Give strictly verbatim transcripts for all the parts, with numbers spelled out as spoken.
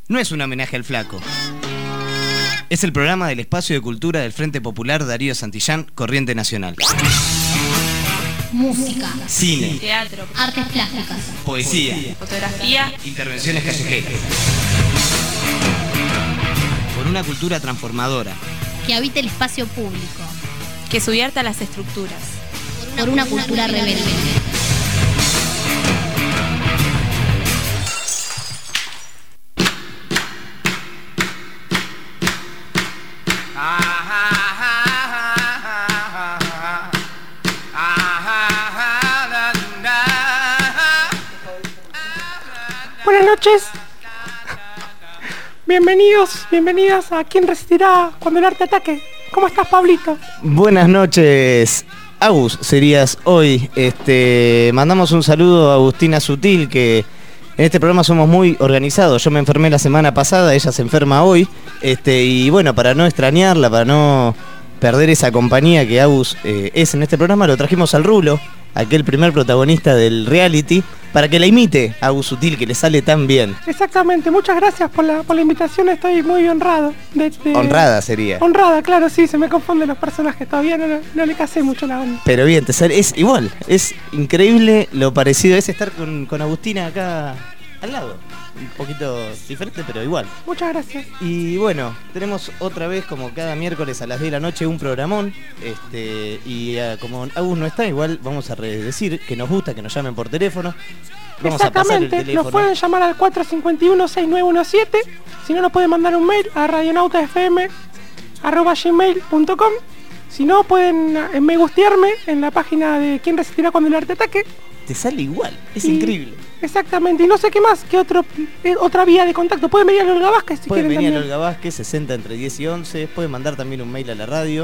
no es un homenaje al flaco. Es el programa del Espacio de Cultura del Frente Popular Darío Santillán, Corriente Nacional. Música, cine, teatro, artes plásticas, poesía, fotografía, intervenciones callejeras. Por una cultura transformadora. Que habite el espacio público. Que subvierta las estructuras. Por una, Por una cultura, cultura rebelde. rebelde. Buenas noches. Bienvenidos, bienvenidas a ¿Quién resistirá cuando el arte ataque? ¿Cómo estás, Pablito? Buenas noches, Agus, serías hoy. Este, mandamos un saludo a Agustina Sutil, que en este programa somos muy organizados. Yo me enfermé la semana pasada, ella se enferma hoy. Este, y bueno, para no extrañarla, para no perder esa compañía que Agus eh, es en este programa, lo trajimos al Rulo, aquel primer protagonista del reality, para que la imite a Agus Sutil, que le sale tan bien. Exactamente, muchas gracias por la, por la invitación, estoy muy honrado. De, de... Honrada sería. Honrada, claro, sí, se me confunden los personajes, todavía no, no le casé mucho la onda. Pero bien, te sale, es igual, es increíble lo parecido, es estar con, con Agustina acá al lado. Un poquito diferente, pero igual. Muchas gracias. Y bueno, tenemos otra vez, como cada miércoles a las diez de la noche, un programón. Este, y uh, como Agus no está, igual vamos a decir que nos gusta que nos llamen por teléfono. Vamos a pasar el teléfono. Nos pueden llamar al cuatro cinco uno, seis nueve uno siete. Si no, nos pueden mandar un mail a radionautafm arroba gmail punto com. Si no, pueden eh, me gustearme en la página de ¿Quién resistirá cuando el arte ataque? Te sale igual, es y, increíble. Exactamente, y no sé qué más, qué otro, eh, otra vía de contacto. Pueden venir a Olga Vázquez si pueden quieren venir también. a Olga Vázquez, sesenta entre diez y once. Pueden mandar también un mail a la radio.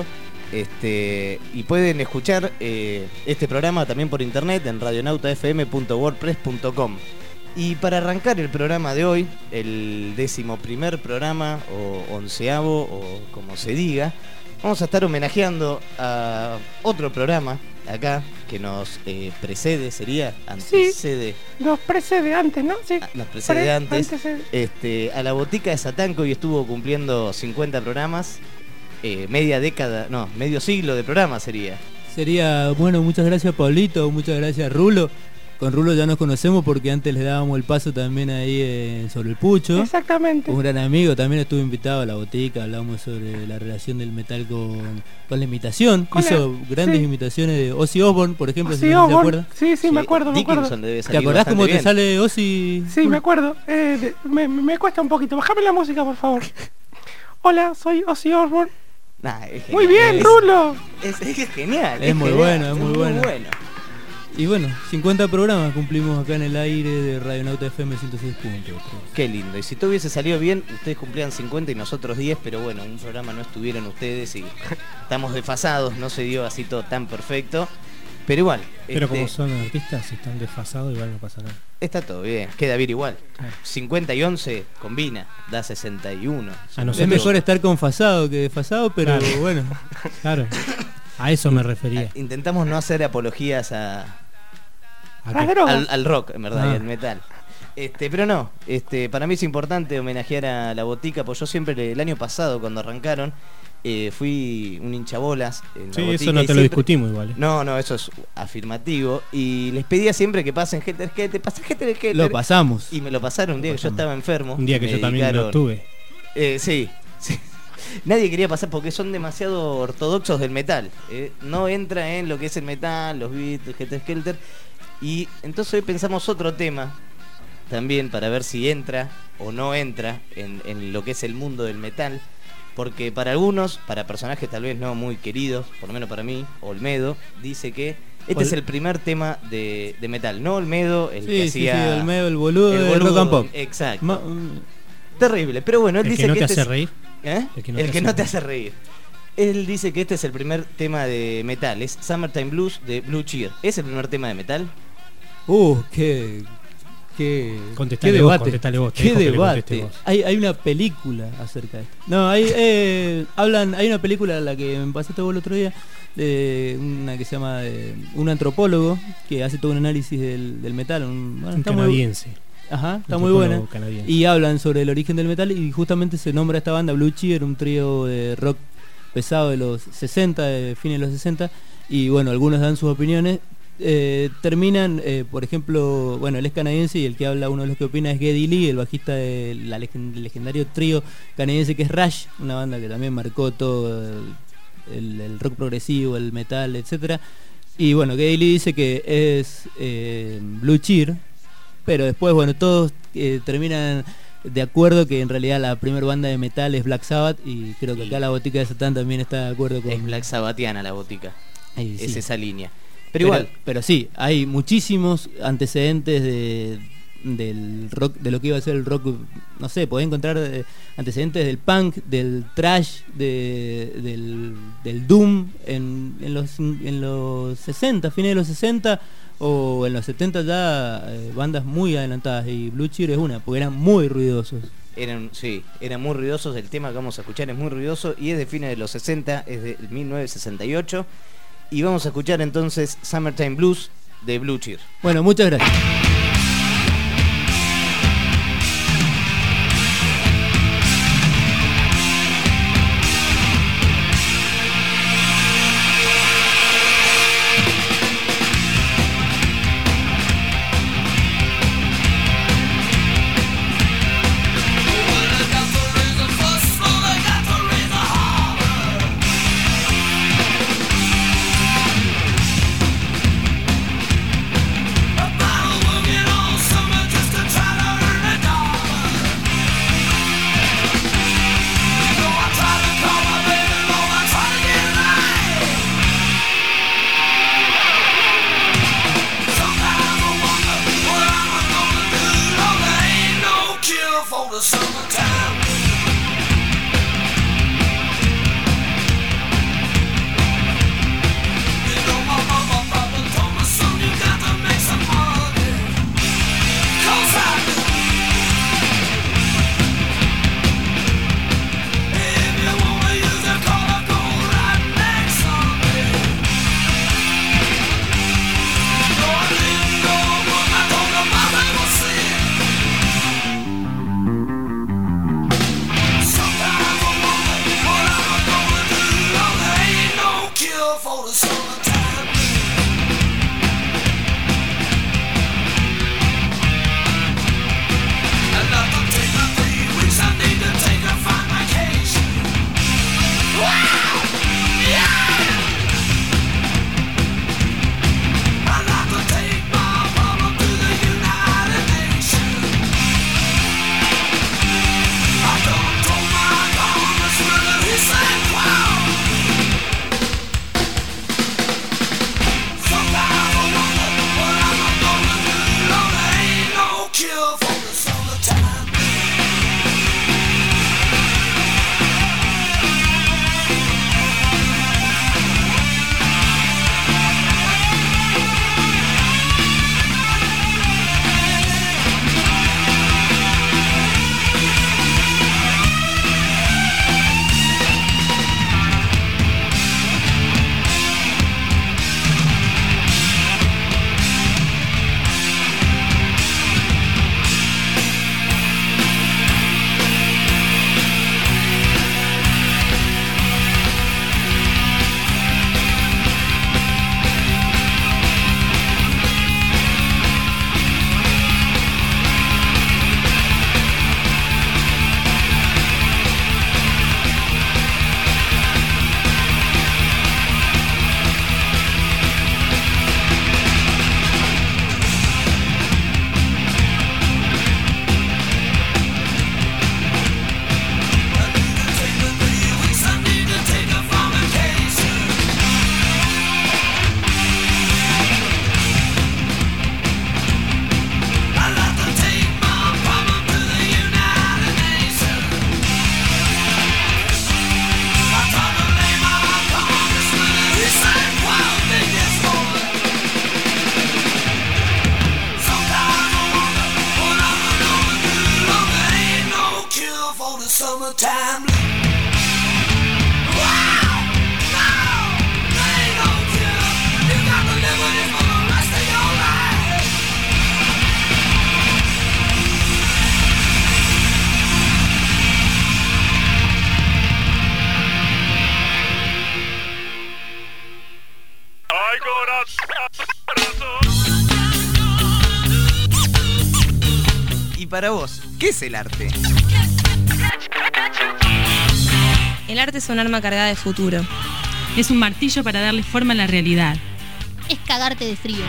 Este, y pueden escuchar eh, este programa también por internet en radionautafm punto wordpress punto com. Y para arrancar el programa de hoy, el décimo primer programa, o onceavo, o como se diga, vamos a estar homenajeando a otro programa acá que nos eh, precede, sería antecede. Sí, nos precede antes, ¿no? Sí. Ah, nos precede Pre antes. Antecede. Este, a la Botica de Satán, que hoy estuvo cumpliendo cincuenta programas, eh, media década, no, medio siglo de programa sería. Sería, bueno, muchas gracias Pablito, muchas gracias Rulo. Con Rulo ya nos conocemos porque antes le dábamos el paso también ahí eh, sobre el Pucho. Exactamente. Un gran amigo, también estuvo invitado a la Botica, hablamos sobre la relación del metal con, con la imitación. Con Hizo la, grandes sí. imitaciones de Ozzy Osbourne, por ejemplo, Ozzy si no se acuerda. Sí, sí, sí, me acuerdo, me acuerdo. ¿Te acordás cómo bien. te sale Ozzy? Sí, me acuerdo. Eh, de, me, me cuesta un poquito. Bájame la música, por favor. Hola, soy Ozzy Osbourne. Nah, es muy bien, es, Rulo. Es, es, es genial. Es, es muy genial, bueno, es muy, muy bueno. bueno. Y bueno, cincuenta programas cumplimos acá en el aire de Radionauta F M ciento seis punto tres. Qué lindo. Y si todo hubiese salido bien, ustedes cumplían cincuenta y nosotros diez, pero bueno, un programa no estuvieron ustedes y estamos desfasados, no se dio así todo tan perfecto. Pero igual. Pero este, como son artistas, si están desfasados, igual no pasa nada. Está todo bien, queda bien igual. cincuenta y once combina, da sesenta y uno. A nosotros... Es mejor estar confasado que desfasado, pero claro. bueno. Claro. A eso me refería. Intentamos no hacer apologías a... Al, al rock, en verdad, ah. y al metal. Este, pero no, este, para mí es importante homenajear a la Botica, porque yo siempre, el año pasado, cuando arrancaron, eh, fui un hinchabolas en sí, la Botica. Eso no te siempre... lo discutimos igual. ¿eh? No, no, eso es afirmativo. Y les pedía siempre que pasen Helter Skelter, pasen Helter Skelter. Lo pasamos. Y me lo pasaron un día que yo estaba enfermo. Un día que yo también dedicaron... lo tuve. Eh, sí, sí. Nadie quería pasar porque son demasiado ortodoxos del metal. Eh, no entra en lo que es el metal, los beats, el Helter Skelter. Y entonces hoy pensamos otro tema también para ver si entra o no entra en, en lo que es el mundo del metal, porque para algunos, para personajes tal vez no muy queridos, por lo menos para mí, Olmedo dice que este Ol... es el primer tema de, de metal, no Olmedo el sí, que sí, hacía sí, Olmedo, el boludo, el de boludo Rock and Pop. Exacto. Ma... Terrible, pero bueno, él el dice que no que te este hace es... reír. ¿Eh? El que no, el te, que hace no te hace reír. Él dice que este es el primer tema de metal, es Summertime Blues de Blue Cheer. ¿Es el primer tema de metal? Uh, qué... Qué, contestale qué vos, debate, contestale vos, qué debate. Hay, hay una película acerca de esto. No, hay eh, hablan, hay una película la que me pasaste vos el otro día, de una que se llama de, un antropólogo que hace todo un análisis del, del metal. Un, bueno, un está canadiense. Muy, Ajá, está Un muy antropólogo buena. canadiense. Y hablan sobre el origen del metal y justamente se nombra esta banda Blue Cheer, un trío de rock pesado de los sesenta, de fines de los sesenta, y bueno, algunos dan sus opiniones. Eh, terminan, eh, por ejemplo, bueno, él es canadiense y el que habla, uno de los que opina es Geddy Lee, el bajista del la legend- legendario trío canadiense que es Rush, una banda que también marcó todo el, el- el rock progresivo, el metal, etcétera. Y bueno, Geddy Lee dice que es eh, Blue Cheer, pero después, bueno, todos eh, terminan de acuerdo que en realidad la primera banda de metal es Black Sabbath, y creo que acá Y- la botica de Satán también está de acuerdo con Es Black Sabbatiana la botica. Ahí, Es sí. esa línea. Pero, Pero, igual, pero sí, hay muchísimos antecedentes de del rock, de lo que iba a ser el rock, no sé, podés encontrar eh, antecedentes del punk, del thrash, de, del, del doom en, en los en los sesenta, fines de los sesenta o en los setenta ya, eh, bandas muy adelantadas, y Blue Cheer es una, porque eran muy ruidosos. eran, sí, eran muy ruidosos. El tema que vamos a escuchar es muy ruidoso y es de fines de los sesenta, es de mil novecientos sesenta y ocho. Y vamos a escuchar entonces Summertime Blues de Blue Cheer. Bueno, muchas gracias. Y para vos, ¿qué es el arte? El arte es un arma cargada de futuro. Es un martillo para darle forma a la realidad. Es cagarte de frío.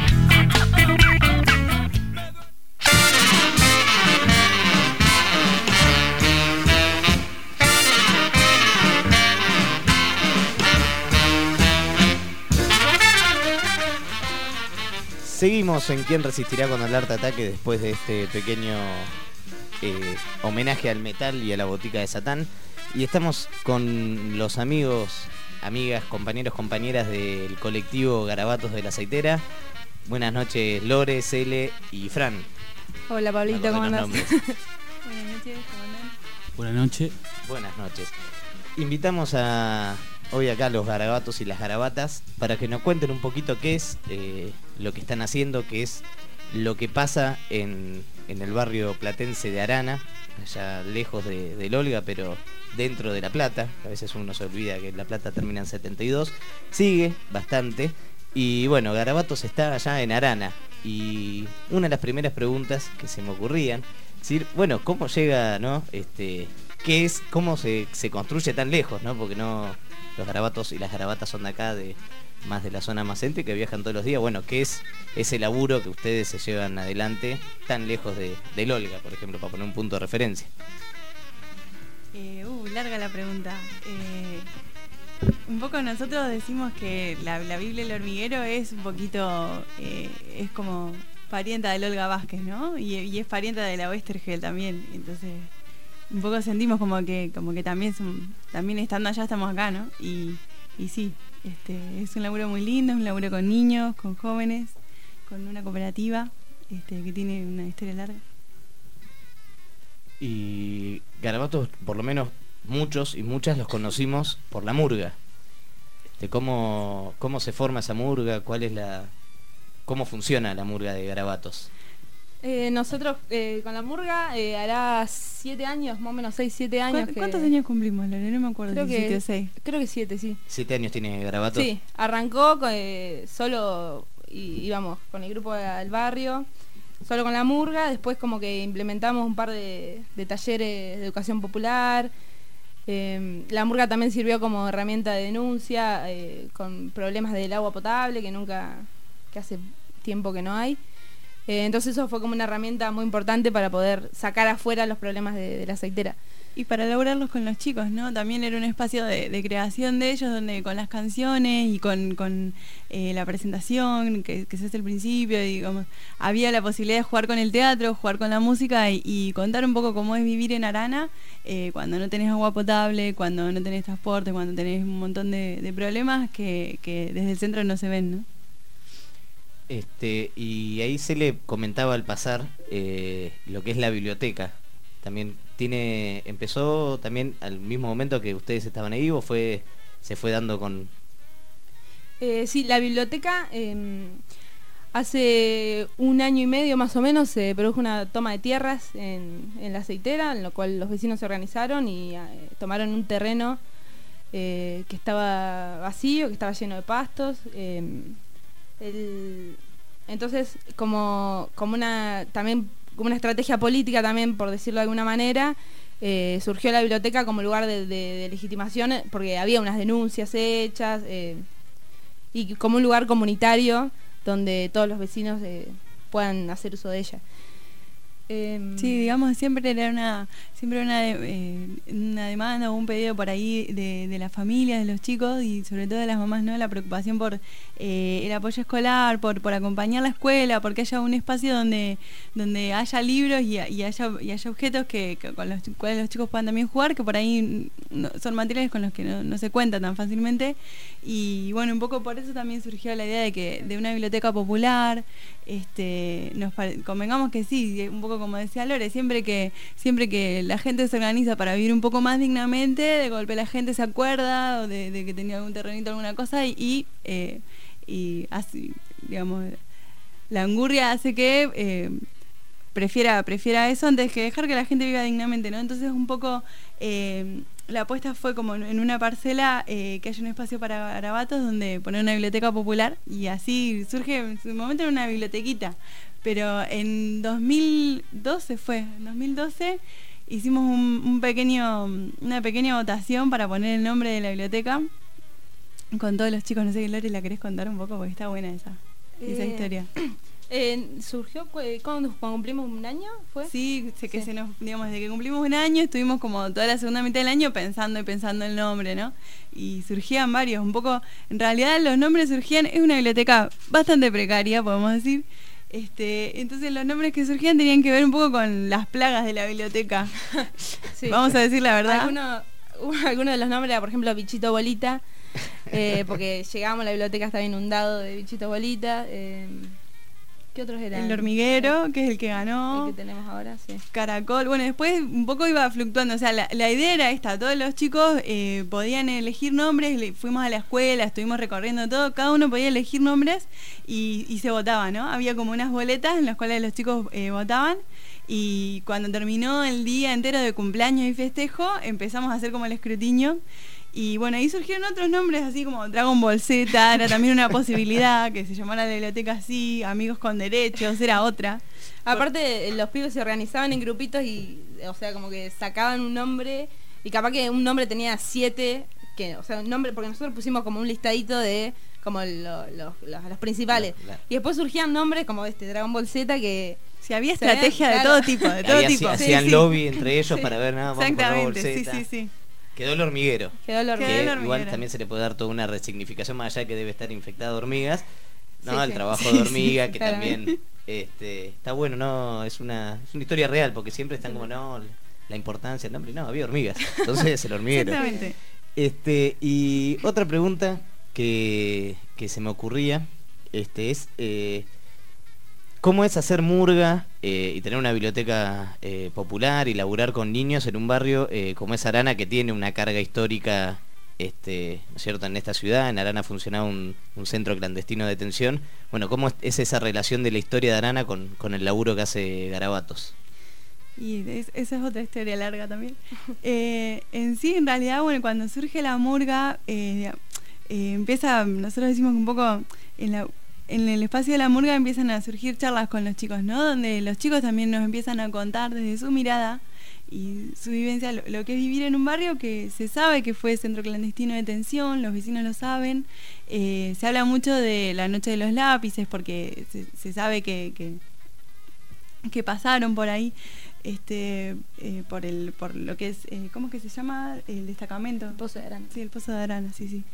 Seguimos en Quién resistirá cuando el arte ataque después de este pequeño eh, homenaje al metal y a la botica de Satán. Y estamos con los amigos, amigas, compañeros, compañeras del colectivo Garabatos de la Aceitera. Buenas noches, Lore, Cele y Fran. Hola, Pablito, ¿cómo andás? Buenas noches, ¿cómo andan? Buenas noches. Buenas noches. Invitamos a hoy acá a los garabatos y las garabatas para que nos cuenten un poquito qué es eh, lo que están haciendo, qué es lo que pasa en, en el barrio platense de Arana, allá lejos de, del Olga, pero dentro de La Plata. A veces uno se olvida que La Plata termina en setenta y dos. Sigue bastante. Y bueno, Garabatos está allá en Arana. Y una de las primeras preguntas que se me ocurrían, es decir, bueno, ¿cómo llega, no? Este, ¿qué es, cómo se, se construye tan lejos, no? Porque no, los garabatos y las garabatas son de acá, de más de la zona más céntrica, que viajan todos los días. Bueno, ¿qué es ese laburo que ustedes se llevan adelante tan lejos de, del Olga, por ejemplo, para poner un punto de referencia? Eh, uh, larga la pregunta. Eh, un poco nosotros decimos que la, la Biblia del hormiguero es un poquito, eh, es como parienta del Olga Vázquez, ¿no? Y, y es parienta de la Westergel también. Entonces, un poco sentimos como que, como que también, son, también estando allá estamos acá, ¿no? Y, y sí, este, es un laburo muy lindo, es un laburo con niños, con jóvenes, con una cooperativa este, que tiene una historia larga. Y Garabatos, por lo menos muchos y muchas los conocimos por la murga. De cómo, cómo se forma esa murga, cuál es la, cómo funciona la murga de Garabatos. Eh, nosotros eh, con la murga eh, hará siete años, más o menos seis, siete años. Que... ¿Cuántos años cumplimos, Lore? No me acuerdo creo si que, siete o seis. Creo que siete, sí. ¿Siete años tiene Garabatos? Sí, arrancó con, eh, solo, y, íbamos con el grupo del barrio, solo con la murga. Después como que implementamos un par de, de talleres de educación popular. Eh, la murga también sirvió como herramienta de denuncia eh, con problemas del agua potable, que nunca, que hace tiempo que no hay. Eh, entonces eso fue como una herramienta muy importante para poder sacar afuera los problemas de, de la aceitera. Y para lograrlos con los chicos, ¿no? También era un espacio de, de creación de ellos, donde con las canciones y con, con eh, la presentación, que, que ese es el principio, digamos, había la posibilidad de jugar con el teatro, jugar con la música y, y contar un poco cómo es vivir en Arana eh, cuando no tenés agua potable, cuando no tenés transporte, cuando tenés un montón de, de problemas que, que desde el centro no se ven, ¿no? Este, y ahí se le comentaba al pasar eh, lo que es la biblioteca. También tiene, empezó también al mismo momento que ustedes estaban ahí, o fue, se fue dando con... Eh, sí, la biblioteca eh, hace un año y medio más o menos se produjo una toma de tierras en, en la aceitera, en lo cual los vecinos se organizaron y eh, tomaron un terreno eh, que estaba vacío, que estaba lleno de pastos. Eh, el, entonces, como, como una también como una estrategia política también, por decirlo de alguna manera, eh, surgió la biblioteca como lugar de, de, de legitimación, porque había unas denuncias hechas, eh, y como un lugar comunitario donde todos los vecinos eh, puedan hacer uso de ella. Eh, sí, digamos, siempre era una siempre una, eh, una demanda o un pedido por ahí de, de las familias, de los chicos y sobre todo de las mamás, ¿no? La preocupación por eh, el apoyo escolar, por, por acompañar la escuela, porque haya un espacio donde donde haya libros y, y, haya, y haya objetos que, que con los cuales los chicos puedan también jugar, que por ahí no, son materiales con los que no, no se cuenta tan fácilmente. Y bueno, un poco por eso también surgió la idea de que de una biblioteca popular. Este, nos convengamos que sí, un poco como decía Lore, siempre que siempre que la gente se organiza para vivir un poco más dignamente, de golpe la gente se acuerda o de, de que tenía algún terrenito, alguna cosa y, y, eh, y así, digamos, la angurria hace que eh, prefiera prefiera eso antes que dejar que la gente viva dignamente, ¿no? Entonces un poco eh, la apuesta fue como en una parcela eh, que haya un espacio para garabatos donde poner una biblioteca popular, y así surge, en su momento era una bibliotequita, pero en dos mil doce fue, en dos mil doce hicimos un, un pequeño, una pequeña votación para poner el nombre de la biblioteca con todos los chicos. No sé, Lore, ¿la querés contar un poco? Porque está buena esa, esa Eh, historia. Eh, surgió cu- cuando, cuando cumplimos un año, ¿fue? Sí, sé que Sí. se nos, digamos, desde que cumplimos un año estuvimos como toda la segunda mitad del año pensando y pensando el nombre, ¿no? Y surgían varios, un poco, en realidad los nombres surgían, es una biblioteca bastante precaria, podemos decir. Este, entonces los nombres que surgían tenían que ver un poco con las plagas de la biblioteca. Sí. Vamos a decir la verdad. Alguno, alguno de los nombres era, por ejemplo, Bichito Bolita, eh, porque llegamos, la biblioteca estaba inundado de Bichito Bolita. Eh, ¿Qué otros eran? El hormiguero, que es el que ganó. El que tenemos ahora, sí. Caracol. Bueno, después un poco iba fluctuando. O sea, la, la idea era esta. Todos los chicos eh, podían elegir nombres. le- Fuimos a la escuela, estuvimos recorriendo todo. Cada uno podía elegir nombres y, y se votaba, ¿no? Había como unas boletas en las cuales los chicos eh, votaban. Y cuando terminó el día entero de cumpleaños y festejo, empezamos a hacer como el escrutinio. Y bueno, ahí surgieron otros nombres así como Dragon Ball Z, era también una posibilidad, que se llamara la biblioteca así, Amigos con Derechos, era otra. Aparte, los pibes se organizaban en grupitos y, o sea, como que sacaban un nombre y capaz que un nombre tenía siete, que, o sea, un nombre, porque nosotros pusimos como un listadito de como lo- lo- los, los principales. Claro. Y después surgían nombres como este Dragon Ball Z que... Si había Se veían, estrategia de claro. todo tipo, de todo Ahí tipo. hacían Sí, hacían sí. lobby entre ellos Sí. para ver nada, vamos con Dragon Ball Exactamente, sí, Z. sí, sí. Quedó el hormiguero. Quedó el Que hormiguero. Quedó el igual hormiguero. también se le puede dar toda una resignificación más allá de que debe estar infectado de hormigas. No, Sí, el sí. trabajo Sí, de hormiga, sí, que claramente. también este, está bueno, no, es una, es una historia real, porque siempre están como, no, la importancia del nombre, no, había hormigas. Entonces el hormiguero. Exactamente. Este, y otra pregunta que, que se me ocurría este, es eh, ¿cómo es hacer murga eh, y tener una biblioteca eh, popular y laburar con niños en un barrio eh, como es Arana, que tiene una carga histórica, este, ¿no es cierto?, en esta ciudad? En Arana funcionaba un, un centro clandestino de detención. Bueno, ¿cómo es, es esa relación de la historia de Arana con, con el laburo que hace Garabatos? Y es- esa es otra historia larga también. Eh, en sí, en realidad, bueno, cuando surge la murga, eh, eh, empieza, nosotros decimos que un poco en, la, en el espacio de la murga empiezan a surgir charlas con los chicos, ¿no? Donde los chicos también nos empiezan a contar desde su mirada y su vivencia lo, lo que es vivir en un barrio que se sabe que fue centro clandestino de detención, los vecinos lo saben. Eh, se habla mucho de la noche de los lápices porque se, se sabe que, que, que pasaron por ahí. Este, eh, por el por lo que es, eh, ¿cómo es que se llama? El destacamento. Pozo de Arana. Sí, el Pozo de Arana, sí, sí.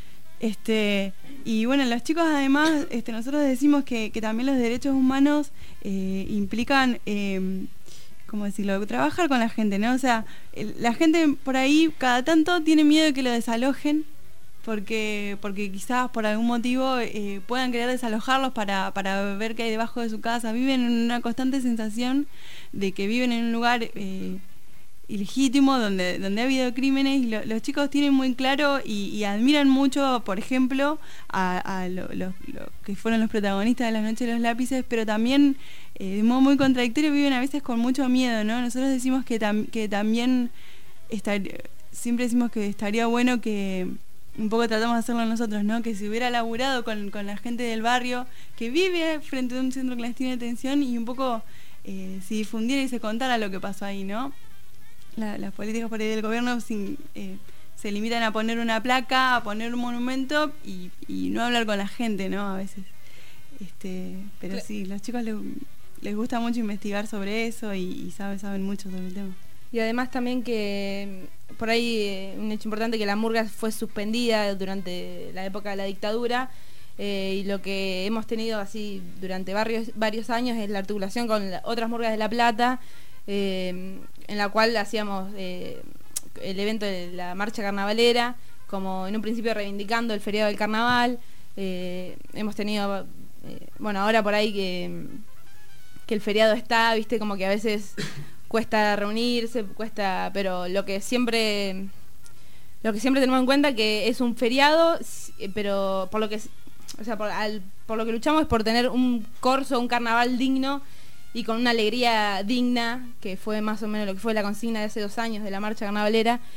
Este, y bueno, los chicos además, este, nosotros decimos que, que también los derechos humanos eh, implican, eh, ¿cómo decirlo? Trabajar con la gente, ¿no? O sea, el- la gente por ahí cada tanto tiene miedo de que lo desalojen, porque porque quizás por algún motivo eh, puedan querer desalojarlos para, para ver qué hay debajo de su casa. Viven en una constante sensación de que viven en un lugar eh, ilegítimo donde, donde ha habido crímenes, y lo- los chicos tienen muy claro y, y admiran mucho, por ejemplo, a, a lo, lo- lo que fueron los protagonistas de la noche de los lápices, pero también eh, de modo muy contradictorio viven a veces con mucho miedo, ¿no? Nosotros decimos que, tam- que también estar, siempre decimos que estaría bueno que un poco tratamos de hacerlo nosotros, ¿no? Que se hubiera laburado con, con la gente del barrio que vive frente a un centro clandestino de detención y un poco eh, si difundiera y se contara lo que pasó ahí, ¿no? La- las políticas por ahí del gobierno sin, eh, se limitan a poner una placa, a poner un monumento y, y no hablar con la gente, ¿no? A veces. Este, pero Cla- sí, los chicos les, les gusta mucho investigar sobre eso y, y saben, saben mucho sobre el tema. Y además también que mm, por ahí eh, un hecho importante, que la murga fue suspendida durante la época de la dictadura, eh, y lo que hemos tenido así durante varios, varios años es la articulación con la- otras murgas de La Plata, eh, en la cual hacíamos eh, el evento de la marcha carnavalera, como en un principio reivindicando el feriado del carnaval. Eh, hemos tenido, eh, bueno, ahora por ahí que, que el feriado está, viste, como que a veces cuesta reunirse, cuesta, pero lo que siempre lo que siempre tenemos en cuenta que es un feriado, s- eh, pero por lo que es- o sea, por, al- por lo que luchamos es por tener un corso, un carnaval digno y con una alegría digna, que fue más o menos lo que fue la consigna de hace dos años de la marcha carnavalera.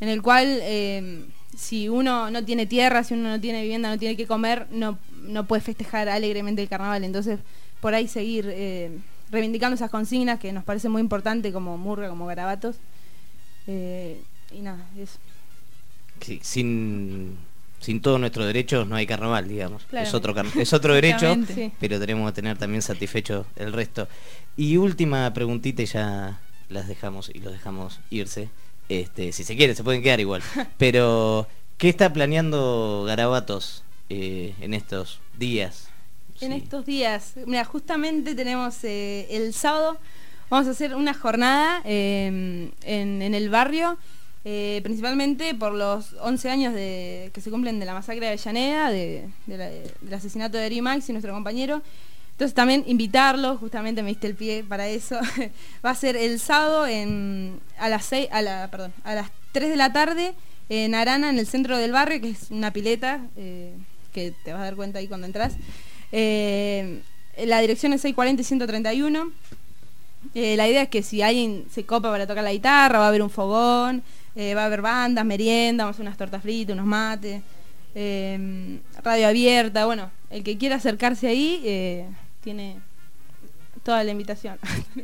en el cual eh, si uno no tiene tierra, si uno no tiene vivienda, no tiene que comer, no, no puede festejar alegremente el carnaval. Entonces, por ahí seguir eh, reivindicando esas consignas que nos parece muy importante como murga, como garabatos. Eh, y nada, eso. Sí, sin, sin todos nuestros derechos no hay carnaval, digamos. Es otro, es otro derecho, sí. Pero tenemos que tener también satisfecho el resto. Y última preguntita y ya las dejamos y los dejamos irse. Este, si se quiere, se pueden quedar igual. Pero, ¿qué está planeando Garabatos eh, en estos días? En Sí. estos días, mira, justamente tenemos eh, el sábado, vamos a hacer una jornada eh, en, en el barrio, eh, principalmente por los once años de, que se cumplen de la masacre de Avellaneda, de, de la- del asesinato de Darío Maxi, nuestro compañero. Entonces también invitarlos, justamente me diste el pie para eso. Va a ser el sábado en, a las seis, a la, perdón, a las tres de la tarde en Arana, en el centro del barrio, que es una pileta, eh, que te vas a dar cuenta ahí cuando entras. Eh, la dirección es seiscientos cuarenta y ciento treinta y uno. Eh, la idea es que si alguien se copa para tocar la guitarra, va a haber un fogón, eh, va a haber bandas, merienda, vamos a hacer unas tortas fritas, unos mates, eh, radio abierta. Bueno, el que quiera acercarse ahí eh, tiene toda la invitación.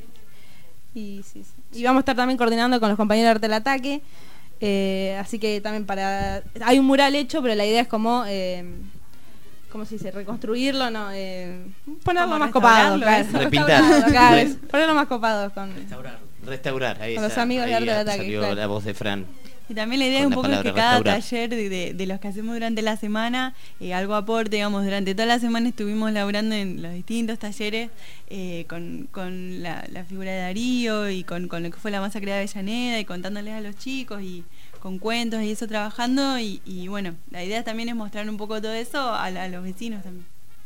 y, sí, sí. y vamos a estar también coordinando con los compañeros de Arte del Ataque. Eh, así que también para... Hay un mural hecho, pero la idea es como... Eh, ¿cómo se dice? Reconstruirlo, ¿no? Eh, ponerlo Como más copado. restaurarlo, Claro, eso. Repintar. restaurarlo, claro, Re- es ponerlo más copado con... Restaurar, ahí Con los está, amigos de ahí Arte del Ataque, salió claro. la voz de Fran. Y también la idea Con es la un poco palabra que cada restaurar. taller de, de- de los que hacemos durante la semana, eh, algo aporte, digamos, durante toda la semana estuvimos laburando en los distintos talleres eh, con, con la, la figura de Darío y con, con lo que fue la masacre de Avellaneda y contándoles a los chicos y con cuentos y eso trabajando y, y bueno, la idea también es mostrar un poco todo eso a, la- a los vecinos también.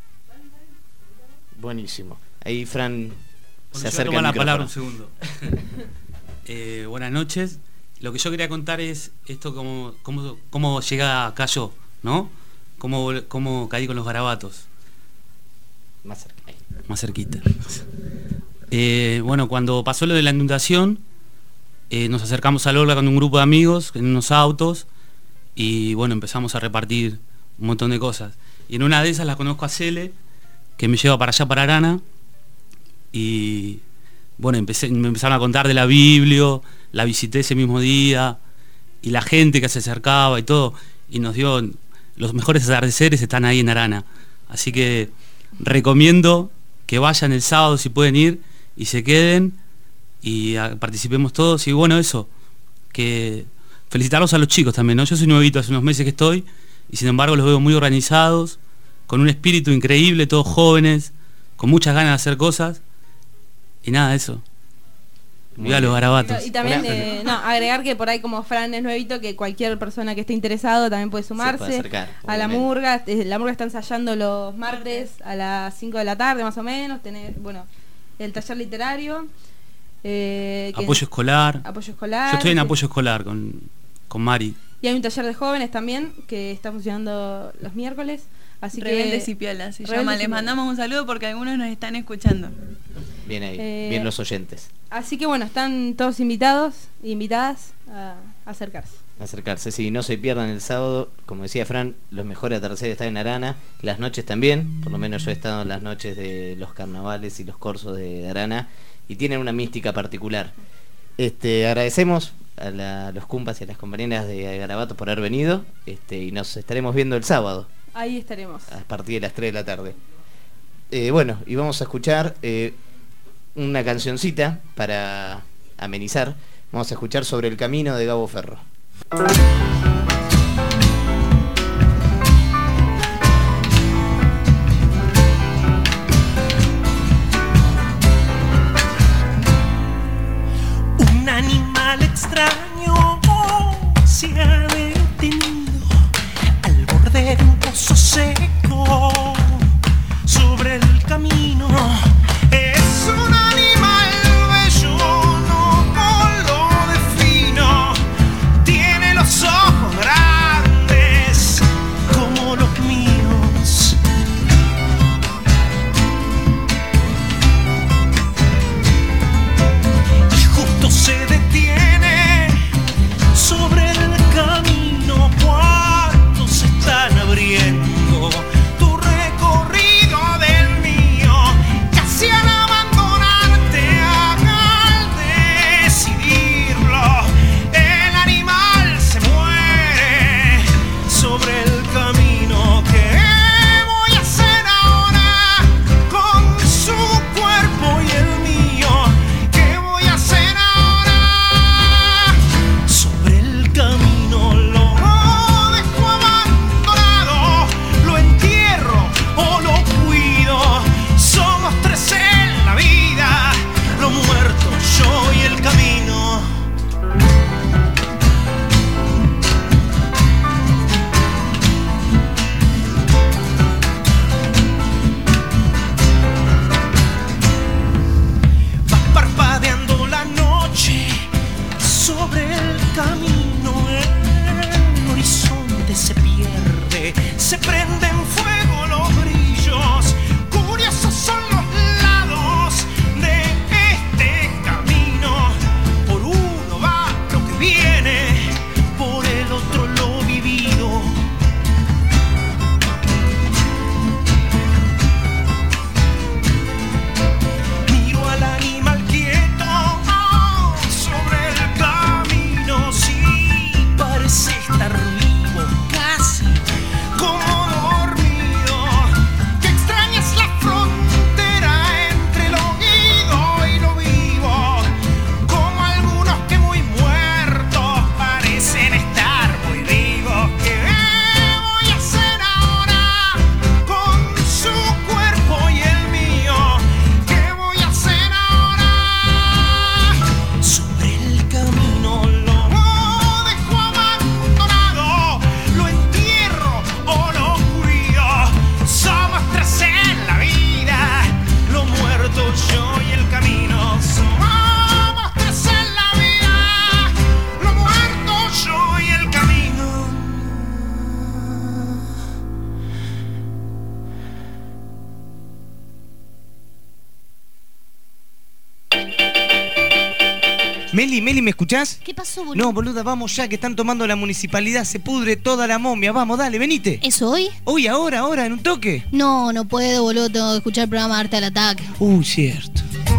Buenísimo. Ahí Fran se Bueno, yo voy a acerca tomar al la palabra un micrófono. segundo. Eh, buenas noches. Lo que yo quería contar es esto, cómo, cómo, cómo llega acá yo, ¿no? Cómo, cómo caí con los garabatos. Más cerca. Ahí. Más cerquita. Eh, bueno, cuando pasó lo de la inundación, eh, nos acercamos al Orla con un grupo de amigos en unos autos y bueno, empezamos a repartir un montón de cosas. Y en una de esas la conozco a Cele, que me lleva para allá, para Arana, y bueno, empecé, me empezaron a contar de la Biblia, la visité ese mismo día, y la gente que se acercaba y todo, y nos dio, los mejores atardeceres están ahí en Arana. Así que recomiendo que vayan el sábado si pueden ir, y se queden, y a- participemos todos, y bueno, eso, que felicitarlos a los chicos también, ¿no? Yo soy nuevito, hace unos meses que estoy, y sin embargo los veo muy organizados, con un espíritu increíble, todos jóvenes, con muchas ganas de hacer cosas, y nada, eso. Muy Viva bien. los garabatos. Y también, Una- eh, no, agregar que por ahí como Fran es nuevito, que cualquier persona que esté interesado también puede sumarse puede acercar, a la obviamente. murga. Eh, La murga está ensayando los martes a las cinco de la tarde más o menos. Tener, bueno, el taller literario. eh, que- Apoyo escolar. apoyo escolar. Yo estoy en sí. apoyo escolar con, con Mari. Y hay un taller de jóvenes también que está funcionando los miércoles. Así Rebeldes que y Piolas se Rebeldes llama. y Les Piolas. mandamos un saludo porque algunos nos están escuchando. Bien ahí, Eh, bien los oyentes. Así que bueno, están todos invitados e invitadas a acercarse. Acercarse, sí, no se pierdan el sábado, como decía Fran, los mejores atardeceres están en Arana, las noches también, por lo menos yo he estado en las noches de los carnavales y los corsos de Arana, y tienen una mística particular. Este, agradecemos a la- los cumpas y a las compañeras de Garabatos por haber venido, este, y nos estaremos viendo el sábado, Ahí estaremos. a partir de las tres de la tarde. Eh, bueno, y vamos a escuchar eh, una cancioncita para amenizar. Vamos a escuchar Sobre el Camino de Gabo Ferro. Un animal extraño se ha detenido al borde de un pozo seco sobre el camino. Es un animal bello, no lo defino. Tiene los ojos grandes como los míos. Y justo se detiene sobre el Meli, Meli, ¿me escuchás? ¿Qué pasó, boludo? No, boluda, vamos ya, que están tomando la municipalidad, se pudre toda la momia. Vamos, dale, venite. ¿Eso hoy? Hoy, ahora, ahora, en un toque. No, no puedo, boludo, tengo que escuchar el programa Arte al Ataque. Uy, cierto.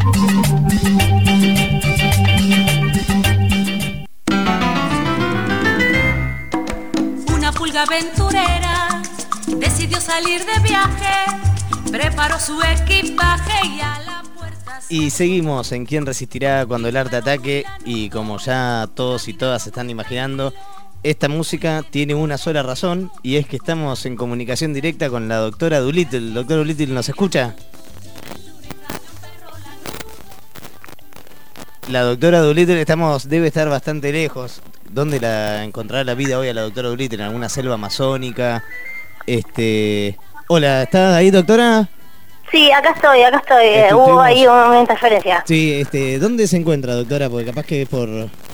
Una pulga aventurera decidió salir de viaje, preparó su equipaje y a la puerta... Y seguimos en Quién Resistirá Cuando el Arte Ataque. Y como ya todos y todas se están imaginando, esta música tiene una sola razón, y es que estamos en comunicación directa con la doctora Doolittle. Doctor Doolittle, ¿nos escucha? La doctora Doolittle estamos, debe estar bastante lejos. ¿Dónde la encontrará la vida hoy a la doctora Doolittle? ¿En alguna selva amazónica? Este... Hola, ¿estás ahí, doctora? Sí, acá estoy, acá estoy. Eh, hubo ahí una interferencia. Sí, este, ¿dónde se encuentra, doctora? Porque capaz que es por...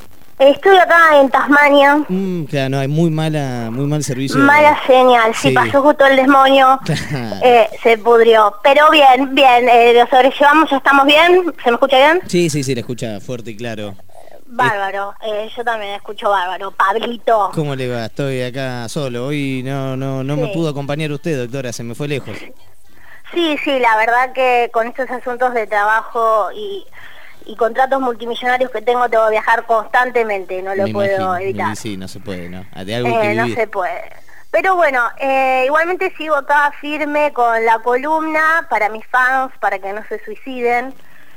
Estoy acá en Tasmania. Mm, claro, no, hay muy mala, muy mal servicio. Mala señal, sí, Sí. pasó justo el demonio, Claro. eh, se pudrió. Pero bien, bien, eh, lo sobrellevamos, ya estamos bien. ¿Se me escucha bien? Sí, sí, sí, la escucha fuerte y claro. Bárbaro, eh, yo también escucho bárbaro. Pablito. ¿Cómo le va? Estoy acá solo. Hoy no, no, no me Sí. pudo acompañar usted, doctora, se me fue lejos. Sí, sí, la verdad que con estos asuntos de trabajo y, y contratos multimillonarios que tengo, tengo que viajar constantemente, no lo Me puedo imagino. evitar. Sí, sí, no se puede, ¿no? De algo hay que Eh, no vivir. se puede. Pero bueno, eh, igualmente sigo acá firme con la columna para mis fans, para que no se suiciden,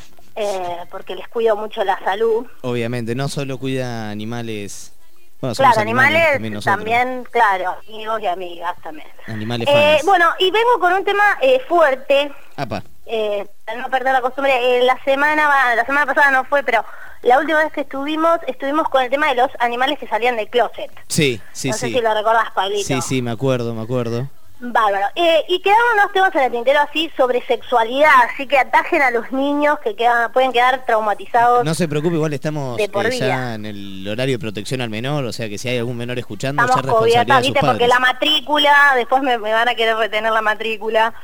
eh, porque les cuido mucho la salud. Obviamente, no solo cuida animales... Bueno, somos Claro, animales, también nosotros. también, claro, amigos y amigas también. Animales Eh, fans. bueno, y vengo con un tema eh, fuerte, Apa. eh, para no perder la costumbre. Eh, la semana va- la semana pasada no fue, pero la última vez que estuvimos, estuvimos con el tema de los animales que salían del closet. Sí, sí, no sí. sé si lo recordás, Pablito. Sí, sí, me acuerdo, me acuerdo. Bárbaro. Eh, y quedaron unos temas en el tintero así sobre sexualidad, así que atajen a los niños que quedan, pueden quedar traumatizados. No se preocupe, igual estamos de por eh, vida. ya en el horario de protección al menor, o sea que si hay algún menor escuchando, ya Estamos responsabilidad cubiertas, de sus ¿viste? Porque padres. la matrícula, después me, me van a querer retener la matrícula.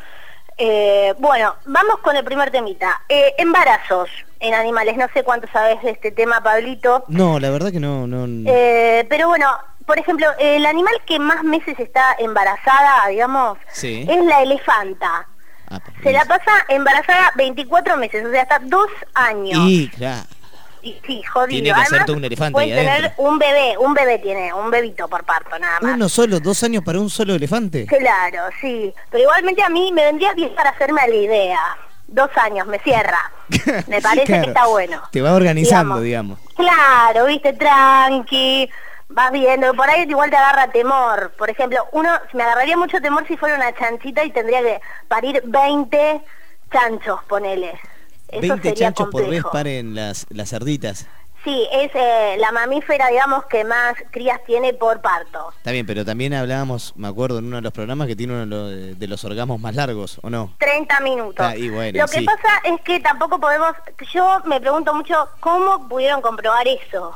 Eh, bueno, vamos con el primer temita. Eh, embarazos en animales. No sé cuánto sabes de este tema, Pablito. No, la verdad que no, no. Eh, pero bueno, por ejemplo, el animal que más meses está embarazada, digamos, Sí. es la elefanta. Ah, pues, Se la pasa embarazada veinticuatro meses, o sea, hasta dos años. Y, claro, Y sí, jodido. tiene que ser Además, todo un elefante puede ahí tener adentro. un bebé, un bebé tiene, un bebito por parto, nada más. ¿Uno solo, dos años para un solo elefante? Claro, sí. Pero igualmente a mí me vendría bien para hacerme a la idea. Dos años, me cierra. Me parece Claro. que está bueno. Te va organizando, digamos. Claro, viste, tranqui, vas viendo, por ahí igual te agarra temor. Por ejemplo, uno, me agarraría mucho temor si fuera una chanchita y tendría que parir veinte chanchos, ponele. Eso veinte sería chanchos por vez complejo. paren las, las cerditas. Sí, es eh, la mamífera, digamos, que más crías tiene por parto. Está bien, pero también hablábamos, me acuerdo, en uno de los programas que tiene uno de los, de los orgasmos más largos, ¿o no? treinta minutos. Ah, y bueno, Lo que sí. pasa es que tampoco podemos, yo me pregunto mucho cómo pudieron comprobar eso.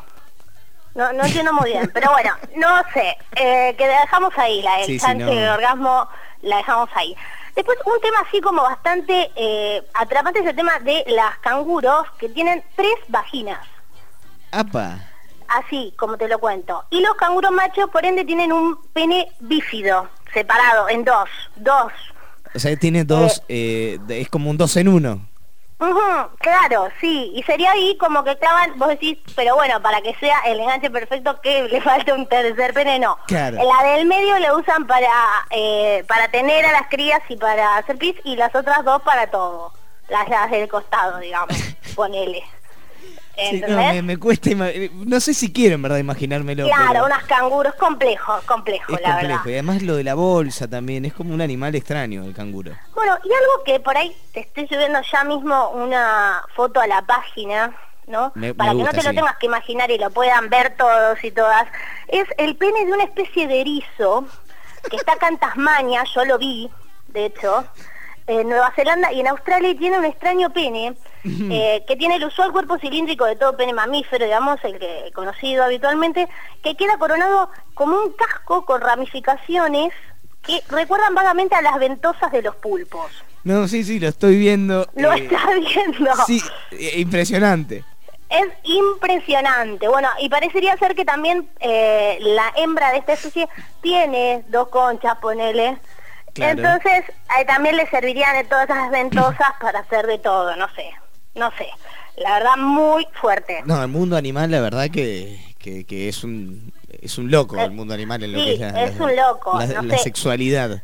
No, no entiendo muy bien, pero bueno, no sé, eh, que la dejamos ahí, la del Sí, sí, chance no. del orgasmo, la dejamos ahí. Después un tema así como bastante eh, atrapante es el tema de las canguros que tienen tres vaginas, ¡Apa! así como te lo cuento. Y los canguros machos por ende tienen un pene bífido, separado en dos, dos. O sea, tiene dos, eh, de- es como un dos en uno. Ujú, claro, sí, y sería ahí como que clavan, vos decís, pero bueno, para que sea el enganche perfecto, que le falta un tercer pene, no. Claro. La del medio la usan para eh, para tener a las crías y para hacer pis, y las otras dos para todo. Las, las del costado, digamos, ponele. Sí, no, ¿Entendés? me, me cuesta, ima- eh, no sé si quiero en verdad imaginármelo. Claro, pero unas canguros, complejo, complejo, es la complejo. verdad. Y además lo de la bolsa también, es como un animal extraño el canguro. Bueno, y algo que por ahí te estoy subiendo ya mismo una foto a la página, ¿no? Me- me Para que gusta, no te lo sí. tengas que imaginar y lo puedan ver todos y todas. Es el pene de una especie de erizo que está acá en Tasmania, yo lo vi, de hecho, en Nueva Zelanda y en Australia, y tiene un extraño pene eh, que tiene el usual cuerpo cilíndrico de todo pene mamífero, digamos, el que conocido habitualmente, que queda coronado como un casco con ramificaciones que recuerdan vagamente a las ventosas de los pulpos. No, sí, sí, lo estoy viendo. Lo eh, está viendo. Sí, eh, impresionante. Es impresionante. Bueno, y parecería ser que también eh, la hembra de esta especie tiene dos conchas, ponele. Claro. Entonces, eh, también le servirían de todas esas ventosas para hacer de todo, no sé, no sé. La verdad, muy fuerte. No, el mundo animal, la verdad que, que, que es un es un loco el mundo animal en lo sí, que es la, es un loco, la, no la sé. sexualidad.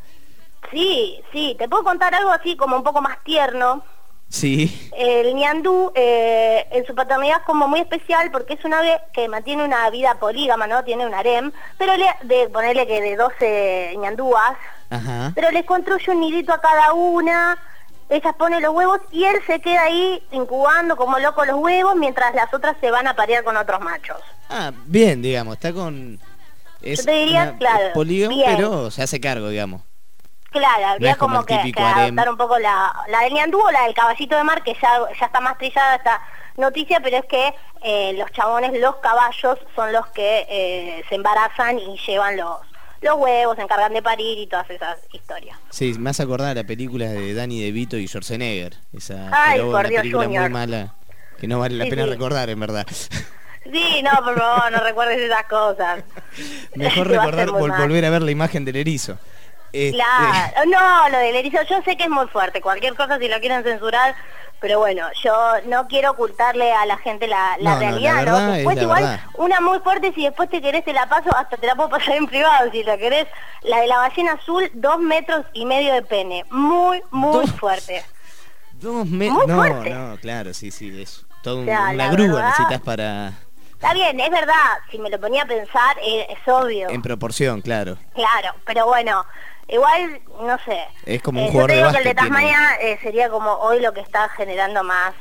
Sí, sí, te puedo contar algo así como un poco más tierno. Sí. El ñandú eh, en su paternidad es como muy especial porque es un ave que mantiene una vida polígama, ¿no? Tiene un harem, pero le, de ponerle que de doce ñandúas, Ajá. pero les construye un nidito a cada una, ellas ponen los huevos y él se queda ahí incubando como loco los huevos mientras las otras se van a parear con otros machos. Ah, bien, digamos, está con... Es Yo te diría, una- claro, es polígamo, bien. pero se hace cargo, digamos. Claro, habría No es como como el que, típico que harem. adoptar un poco la, la del ñandú o la del caballito de mar, que ya, ya está más trillada esta noticia, pero es que eh, los chabones, los caballos, son los que eh, se embarazan y llevan los, los huevos, se encargan de parir y todas esas historias. Sí, me hace acordar a la película de Danny DeVito y Schwarzenegger. Esa Ay, pero por una Dios, película Junior. muy mala, que no vale la Sí, pena sí. recordar, en verdad. Sí, no, por favor, no recuerdes esas cosas. Mejor Que va a recordar, ser muy vol- mal. volver a ver la imagen del erizo. Este, Claro, no, lo del erizo, yo sé que es muy fuerte, cualquier cosa si lo quieren censurar, pero bueno, yo no quiero ocultarle a la gente la, la No, no, la realidad, ¿no? verdad es Después la igual, verdad. una muy fuerte, si después te querés te la paso, hasta te la puedo pasar en privado si la querés, la de la ballena azul, dos metros y medio de pene, muy, muy Dos- fuerte. Dos me- Muy No, fuerte. no, claro, sí, sí, es todo O sea, una la grúa verdad- necesitas para... Está bien, es verdad, si me lo ponía a pensar, eh, es obvio, En proporción, claro. claro, pero bueno, igual, no sé. Es como un Eh, yo jugador te de digo que el de básquet. tiene- Tasmania eh, sería como hoy lo que está generando más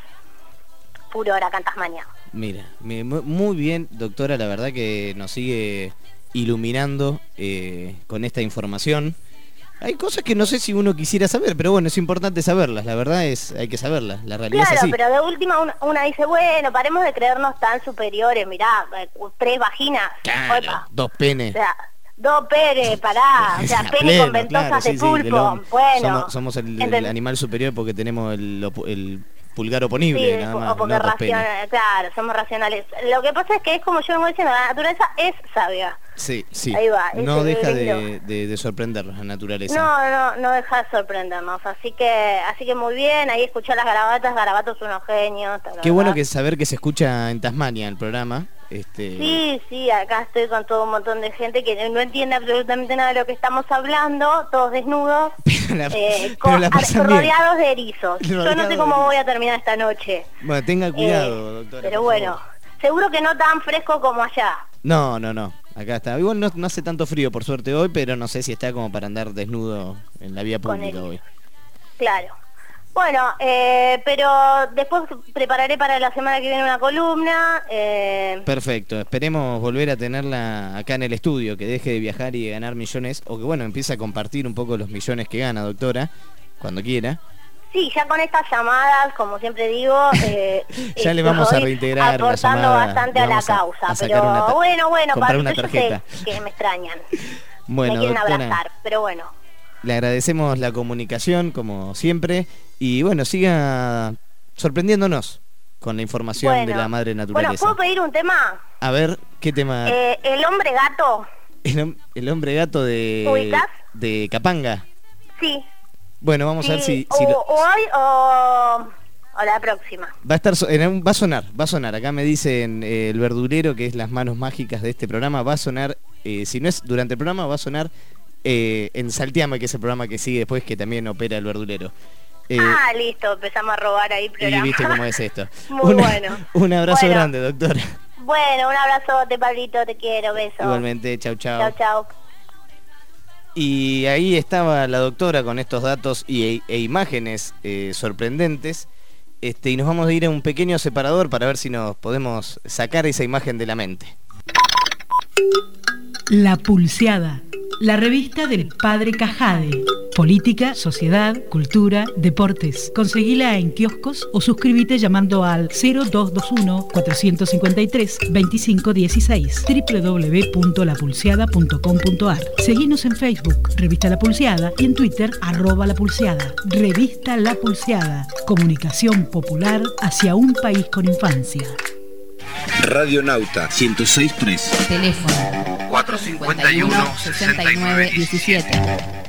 furor acá en Tasmania. Mira, mi- mu- muy bien, doctora, la verdad que nos sigue iluminando eh, con esta información. Hay cosas que no sé si uno quisiera saber, pero bueno, es importante saberlas, la verdad es, hay que saberlas, la realidad Claro, es así. pero de última una, una dice, bueno, paremos de creernos tan superiores, mirá, eh, tres vaginas, Claro, opa, dos penes. o sea, dos penes, pará, o sea, A pene pleno, con ventosas claro, sí, de sí, del pulpo, hom- bueno. Somos, somos el, el ¿entend- animal superior porque tenemos el, opu- el pulgar oponible, Sí, nada o más, porque no dos penes. raciona- claro, somos racionales. Lo que pasa es que es como yo vengo diciendo, la naturaleza es sabia. Sí, sí. Ahí va, No ese deja es de, de, de sorprendernos la naturaleza. No, no, no deja de sorprendernos, así que, así que muy bien, ahí escuchar las garabatas, garabatos unos genios. la Qué bueno verdad. que saber que se escucha en Tasmania el programa. Este, Sí, sí, acá estoy con todo un montón de gente que no entiende absolutamente nada de lo que estamos hablando, todos desnudos, la- eh, pero con- la ar- pasan bien. rodeados de erizos. Yo Rodeados no sé de cómo erizos. voy a terminar esta noche, Bueno, tenga cuidado, Eh, doctora. pero por bueno, favor. seguro que no tan fresco como allá. No, no, no. Acá está. Igual no, no hace tanto frío por suerte hoy, pero no sé si está como para andar desnudo en la vía Con pública el- hoy. Claro. Bueno, eh, pero después prepararé para la semana que viene una columna. Eh, Perfecto. Esperemos volver a tenerla acá en el estudio, que deje de viajar y de ganar millones, o que bueno, empiece a compartir un poco los millones que gana, doctora, cuando quiera. sí, ya con estas llamadas, como siempre digo, eh, Ya le estoy vamos a reintegrar la aportando llamada, bastante le a la vamos a- causa. a sacar Pero una ta- bueno, bueno, comprar para una yo sé tarjeta. que me extrañan, Bueno, me quieren doctora, abrazar, pero bueno. le agradecemos la comunicación, como siempre, y bueno, siga sorprendiéndonos con la información Bueno, de la madre Bueno, naturaleza. ¿puedo pedir un tema? A ver, ¿qué tema? Eh, el hombre gato, El, hom- el hombre gato de, ¿ubicás? de Capanga. sí. Bueno, vamos a ver sí, si, si o, lo- o hoy o, o la próxima. va a estar so- en un- va a sonar, va a sonar. Acá me dicen eh, el verdulero, que es las manos mágicas de este programa, va a sonar, eh, si no es durante el programa, va a sonar eh, en Salteama, que es el programa que sigue después, que también opera el verdulero. Eh, ah, listo, empezamos a robar ahí y programa. viste cómo es esto. Muy Una- bueno. Un abrazo Bueno. grande, doctora. Bueno, un abrazote, Pablito, te quiero, beso. Igualmente, chau, chau. Chau, chau. Y ahí estaba la doctora con estos datos y, e, e imágenes eh, sorprendentes. Este, y nos vamos a ir a un pequeño separador para ver si nos podemos sacar esa imagen de la mente. La Pulseada, la revista del Padre Cajade. Política, sociedad, cultura, deportes. Conseguila en kioscos o suscríbete llamando al cero dos dos uno, cuatro cinco tres, dos cinco uno seis doble u doble u doble u punto la pulseada punto com punto a r. Seguinos en Facebook, Revista La Pulseada, y en Twitter, arroba La Pulseada. Revista La Pulseada, comunicación popular hacia un país con infancia. Radionauta ciento seis punto tres. Teléfono cuatro cincuenta y uno, sesenta y nueve diecisiete.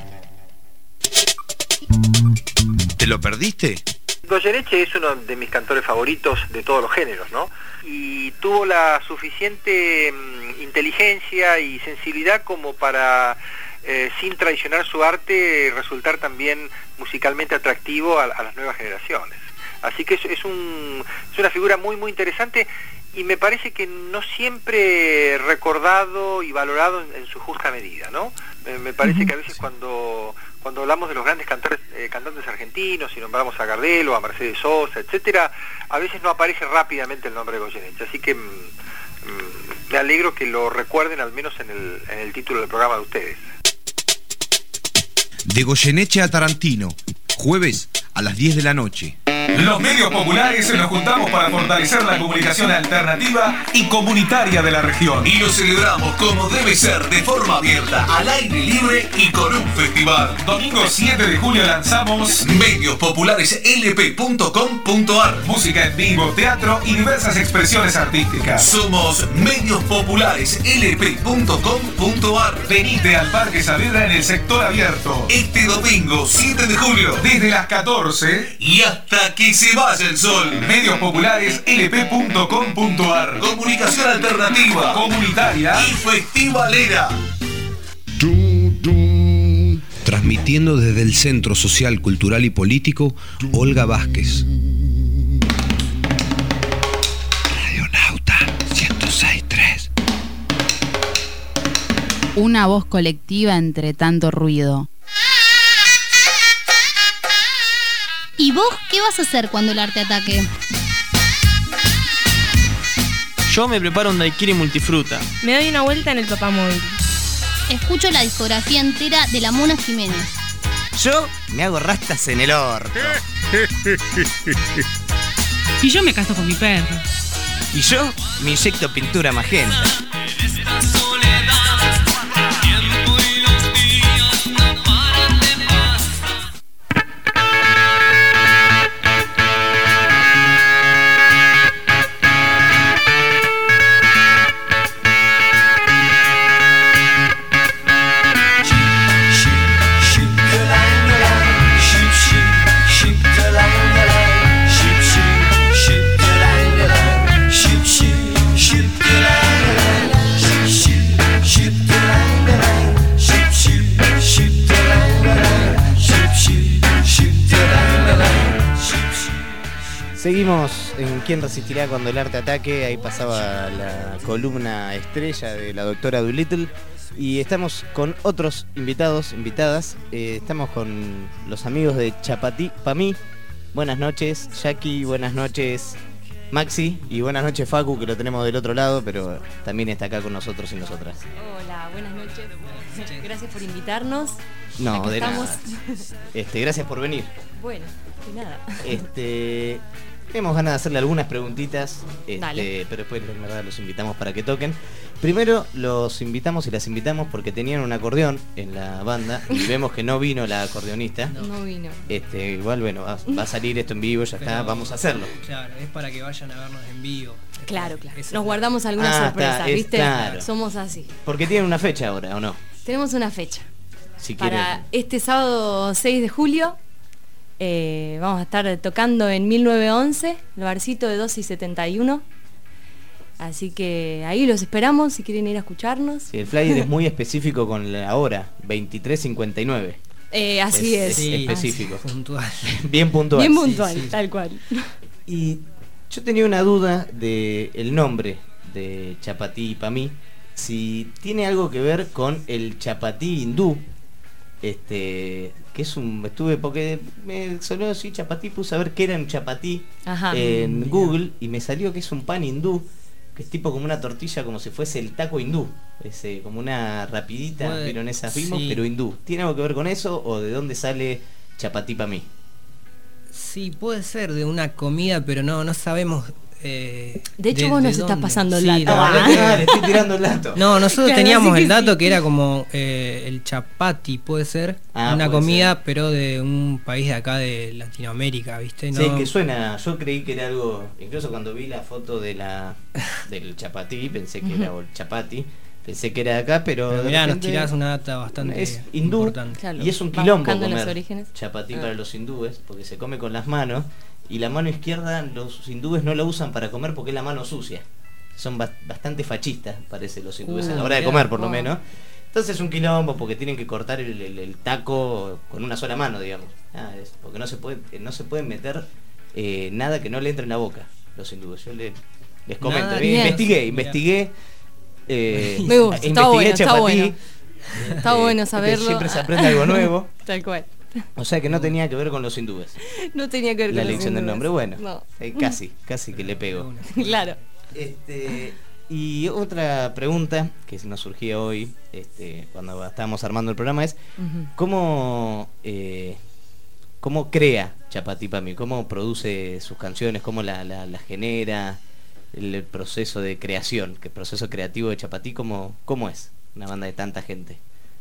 ¿Te lo perdiste? Goyeneche es uno de mis cantores favoritos de todos los géneros, ¿no? Y tuvo la suficiente mm, inteligencia y sensibilidad como para, eh, sin traicionar su arte, resultar también musicalmente atractivo a, a las nuevas generaciones. Así que es, es, un, es una figura muy, muy interesante y me parece que no siempre recordado y valorado en, en su justa medida, ¿no? Me, me parece uh-huh. que a veces cuando... Cuando hablamos de los grandes cantores, eh, cantantes argentinos y nombramos a Gardel o a Mercedes Sosa, etcétera, a veces no aparece rápidamente el nombre de Goyeneche. Así que mm, mm, me alegro que lo recuerden al menos en el, en el título del programa de ustedes. De Goyeneche a Tarantino, jueves a las diez de la noche. Los medios populares nos juntamos para fortalecer la comunicación alternativa y comunitaria de la región. Y lo celebramos como debe ser, de forma abierta, al aire libre y con un festival. Domingo siete de julio lanzamos medios populares l p punto com punto a r. Música en vivo, teatro y diversas expresiones artísticas. Somos medios populares l p punto com punto a r. Venite al Parque Saavedra en el sector abierto. Este domingo siete de julio. Desde las catorce y hasta que se vaya el sol. Medios populares l p punto com punto a r. Comunicación alternativa, comunitaria y festivalera. Transmitiendo desde el Centro Social, Cultural y Político, Olga Vázquez. Radionauta ciento seis punto tres. Una voz colectiva entre tanto ruido. ¿Y vos qué vas a hacer cuando el arte ataque? Yo me preparo un daiquiri multifruta. Me doy una vuelta en el papamóvil. Escucho la discografía entera de la Mona Jiménez. Yo me hago rastas en el orto. Y yo me caso con mi perro. Y yo me inyecto pintura magenta. Seguimos en ¿Quién resistirá cuando el arte ataque? Ahí pasaba la columna estrella de la doctora Doolittle. Y estamos con otros invitados, invitadas. Eh, estamos con los amigos de Chapatí Pamí. Buenas noches, Jackie. Buenas noches, Maxi. Y buenas noches, Facu, que lo tenemos del otro lado, pero también está acá con nosotros y nosotras. Hola, buenas noches. Gracias por invitarnos. No, Acá de estamos. nada. Este, gracias por venir. Bueno, de nada. Este, tenemos ganas de hacerle algunas preguntitas, Dale. este, pero después en verdad los invitamos para que toquen. Primero los invitamos y las invitamos porque tenían un acordeón en la banda y vemos que no vino la acordeonista. No, no vino. Este, igual bueno, va, va a salir esto en vivo, ya está, Pero, vamos a hacerlo. Claro, es para que vayan a vernos en vivo. Claro, claro. Esa Nos es guardamos algunas Ah, sorpresas, está, es- ¿viste? claro. Somos así. Porque tienen una fecha ahora, ¿o no? Tenemos una fecha. Si Para quieren. este sábado seis de julio eh, vamos a estar tocando en mil novecientos once, el barcito de doce y setenta y uno. Así que ahí los esperamos si quieren ir a escucharnos. Sí, el flyer es muy específico con la hora, veintitrés cincuenta y nueve. Eh, así es. Es Sí, específico. puntual. Bien puntual. Bien puntual, tal cual. Y yo tenía una duda de el nombre de Chapatí Pamí, si tiene algo que ver con el chapatí hindú, este, que es un, estuve porque me sonó así chapatí, puse a ver qué era un chapatí Ajá. en Google y me salió que es un pan hindú, que es tipo como una tortilla, como si fuese el taco hindú, ese, como una rapidita, Puede- pero en esas mismas, sí. pero hindú. ¿Tiene algo que ver con eso o de dónde sale Chapatí Pamí? Sí, puede ser de una comida, pero no, no sabemos Eh, De hecho, vos nos estás pasando el Sí, dato. la verdad que- Ah, le estoy tirando el dato. No, nosotros Claro, teníamos sí el que dato sí. que era como eh, el chapati, puede ser, Ah, una puede comida, pero de un país de acá de Latinoamérica, ¿viste? Sí, No- que suena, yo creí que era algo, incluso cuando vi la foto de la del chapatí, pensé que era o el chapati, pensé que era de acá, pero, Pero de mirá, nos repente tirás una data bastante es hindú importante. Claro, y es un vas quilombo buscando los comer orígenes. chapatí Ah. para los hindúes, porque se come con las manos y la mano izquierda los hindúes no la usan para comer porque es la mano sucia. Son ba- bastante fachistas, parece, los hindúes Uh, a la hora de mirá. comer, por lo Oh. menos. Entonces es un quilombo porque tienen que cortar el, el- el taco con una sola mano, digamos. Ah, es porque no se puede no se pueden meter eh, nada que no le entre en la boca los hindúes. Yo le- les comento. Nada eh, que no investigué, se- investigué. eh, Me gusta, está investigué bueno, está chapatí. bueno. Está Eh, bueno porque saberlo. Siempre se aprende algo nuevo. Tal cual. O sea que no tenía que ver con los hindúes. No tenía que ver La con los elección del hindúes. nombre. Bueno, No. eh, casi, casi que le pego. Claro. Este, y otra pregunta que nos surgía hoy, este, cuando estábamos armando el programa, es Ujú. ¿cómo, eh, cómo crea Chapatí Pami? ¿Cómo produce sus canciones? ¿Cómo la, la, la genera? El, el proceso de creación, que el proceso creativo de Chapatí, ¿cómo, ¿cómo es? Una banda de tanta gente.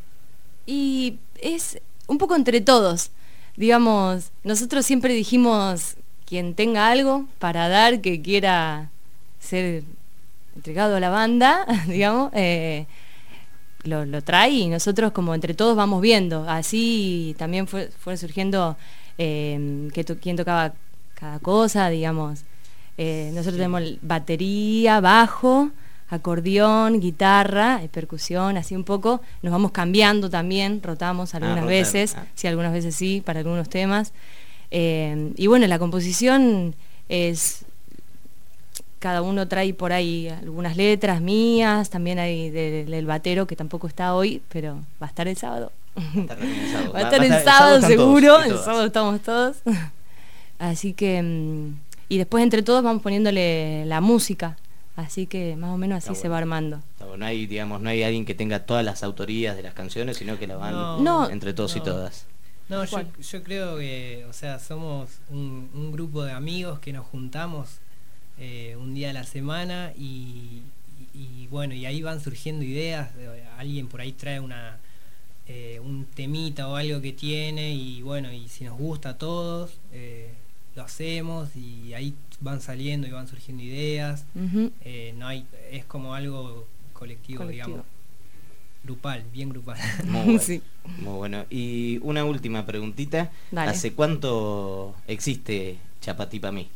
Y es un poco entre todos. Digamos, nosotros siempre dijimos, quien tenga algo para dar, que quiera ser entregado a la banda, digamos, eh, lo, lo trae y nosotros como entre todos vamos viendo. Así también fue, fue surgiendo eh, que to- quién tocaba cada cosa, digamos. Eh, nosotros tenemos batería, bajo, acordeón, guitarra, eh, percusión, así un poco. Nos vamos cambiando también, rotamos algunas rotan, veces, ah. sí, algunas veces sí, para algunos temas. Eh, y bueno, la composición es... Cada uno trae por ahí algunas letras mías, también hay de- del batero que tampoco está hoy, pero va a estar el sábado. Está también el sábado. Va a estar el sábado están todos seguro, y el todas. sábado estamos todos. Así que, mm, y después entre todos vamos poniéndole la música, así que más o menos así Está se bueno. va armando. Está bueno, No hay, digamos, no hay alguien que tenga todas las autorías de las canciones, sino que la van No, No. entre todos y no. todas. No, yo, ¿Cuál? yo creo que, o sea, somos un, un grupo de amigos que nos juntamos eh, un día a la semana y, y- y bueno, y ahí van surgiendo ideas. eh, Alguien por ahí trae una eh, un temita o algo que tiene y bueno, y si nos gusta a todos, eh, lo hacemos y ahí van saliendo y van surgiendo ideas. Ujú. Eh, no hay, es como algo colectivo, Colectivo. digamos. Grupal, bien grupal. Muy bueno. Sí. Muy bueno. Y una última preguntita. Dale. ¿Hace cuánto existe Chapatí Pami?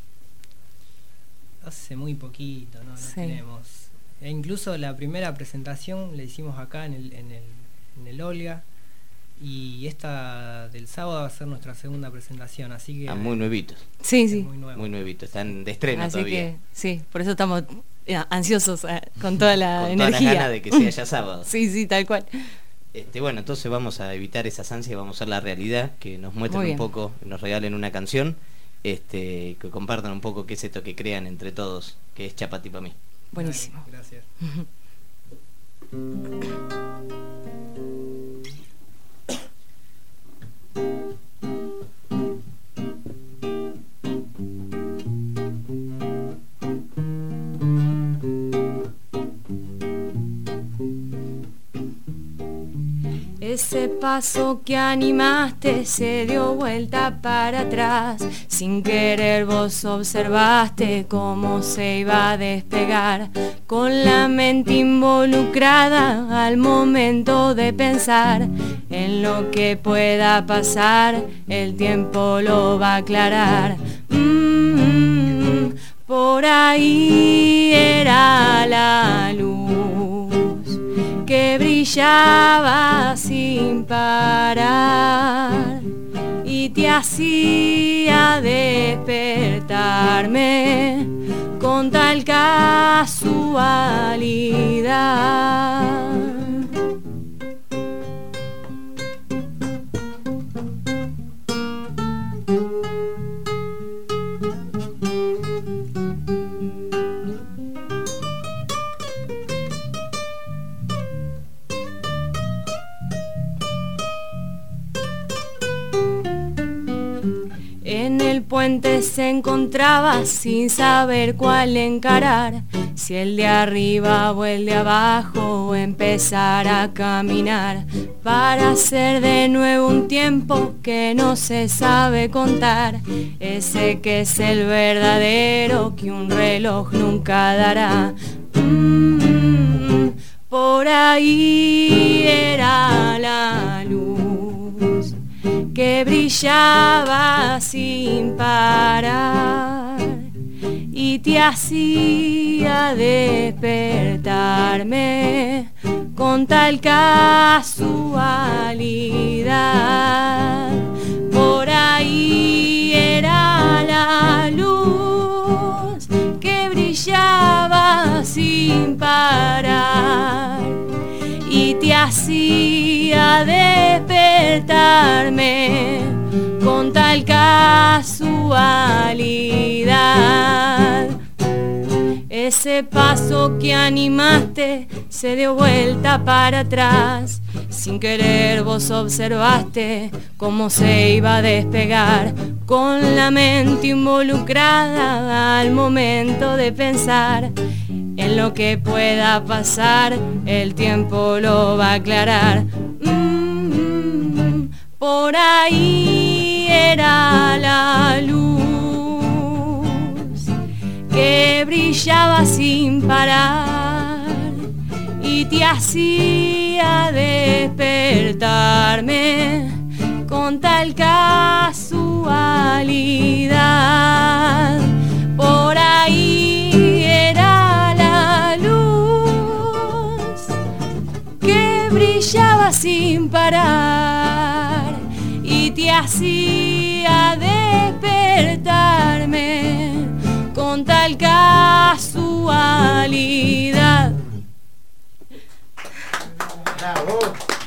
Hace muy poquito, ¿no? No Sí. tenemos. E incluso la primera presentación la hicimos acá en el, en el, en el Olga. Y esta del sábado va a ser nuestra segunda presentación, así que. Ah, muy nuevitos. Sí, es sí. Muy nuevo. Muy nuevitos. Están de estreno Así todavía. que, sí, por eso estamos eh, ansiosos eh, con toda la Con todas las energía. ganas de que sea ya sábado. Sí, sí, tal cual. Este, bueno, entonces vamos a evitar esas ansias, vamos a hacer la realidad, que nos muestren Muy un bien. poco, nos regalen una canción, este, que compartan un poco qué es esto que crean entre todos, que es Chapatí Pami. Buenísimo. Dale, gracias. Ese paso que animaste se dio vuelta para atrás. Sin querer vos observaste cómo se iba a despegar. Con la mente involucrada al momento de pensar en lo que pueda pasar, el tiempo lo va a aclarar. Mm, por ahí era la luz que brillaba sin parar y te hacía despertarme con tal casualidad. En el puente puente se encontraba sin saber cuál encarar, si el de arriba o el de abajo, o empezar a caminar para hacer de nuevo un tiempo que no se sabe contar, ese que es el verdadero que un reloj nunca dará. Mm, por ahí era la luz que brillaba sin parar y te hacía despertarme con tal casualidad. Por ahí era la luz que brillaba sin parar y te hacía despertarme con tal casualidad. Ese paso que animaste se dio vuelta para atrás. Sin querer vos observaste cómo se iba a despegar, con la mente involucrada al momento de pensar en lo que pueda pasar, el tiempo lo va a aclarar. Mm, por ahí era la luz que brillaba sin parar y te hacía despertarme con tal casualidad. Por ahí era la luz que brillaba sin parar y te hacía despertarme con tal casualidad. ¡Bravo!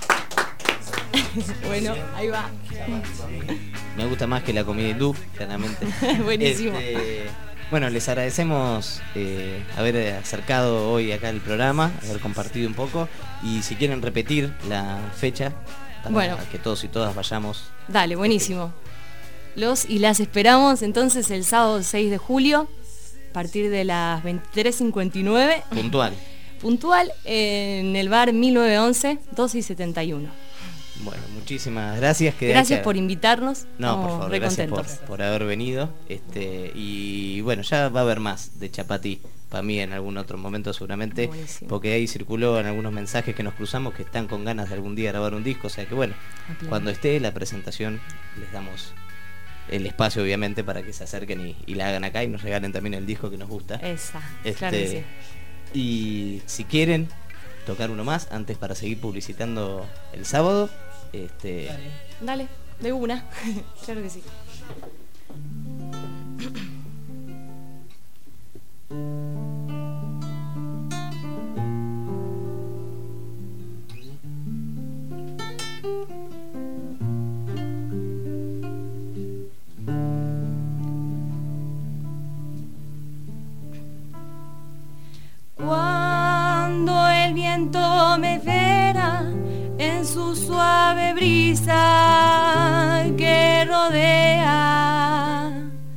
Bueno, ahí va. Me gusta más que la comida hindú, claramente. Buenísimo. Este, bueno, les agradecemos eh, haber acercado hoy acá el programa, haber compartido un poco. Y si quieren repetir la fecha, para bueno, que todos y todas vayamos. Dale, buenísimo. Los y las esperamos entonces el sábado seis de julio, a partir de las veintitrés cincuenta y nueve. Puntual. Puntual en el bar mil novecientos once, doce y setenta y uno. Bueno, muchísimas gracias. Que gracias que... por invitarnos. No, Estamos por favor, gracias por, por haber venido. Este, y bueno, ya va a haber más de Chapatí, para mí en algún otro momento seguramente. Buenísimo. Porque ahí circuló en algunos mensajes que nos cruzamos que están con ganas de algún día grabar un disco. O sea que bueno, okay, cuando esté la presentación les damos el espacio obviamente para que se acerquen y, y la hagan acá y nos regalen también el disco que nos gusta. Esa, este, claro que sí. Y si quieren tocar uno más antes para seguir publicitando el sábado, este... Dale, Dale de una. Claro que sí. Cuando el viento me vera en su suave brisa que rodea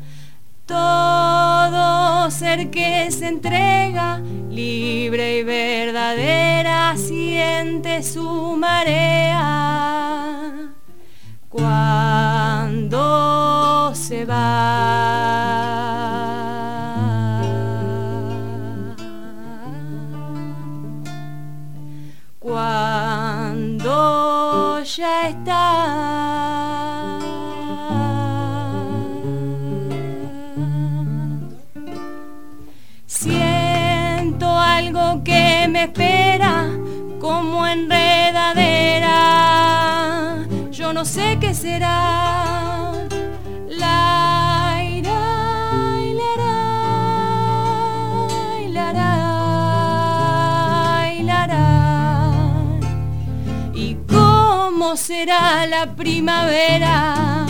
todo ser que se entrega libre y verdadera, siente su marea. Cuando se va, cuando ya está, siento algo que me espera como enredadera, yo no sé qué será. La ira, la ira, la ira, la y cómo será la primavera.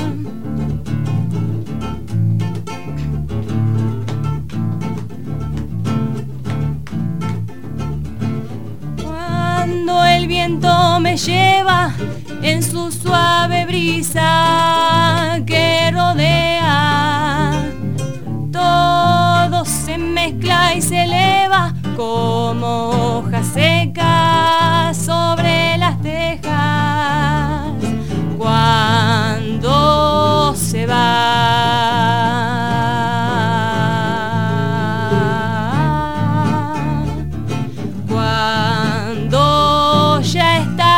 Cuando el viento me lleva en su suave brisa que rodea y se eleva como hoja seca sobre las tejas cuando se va, cuando ya está.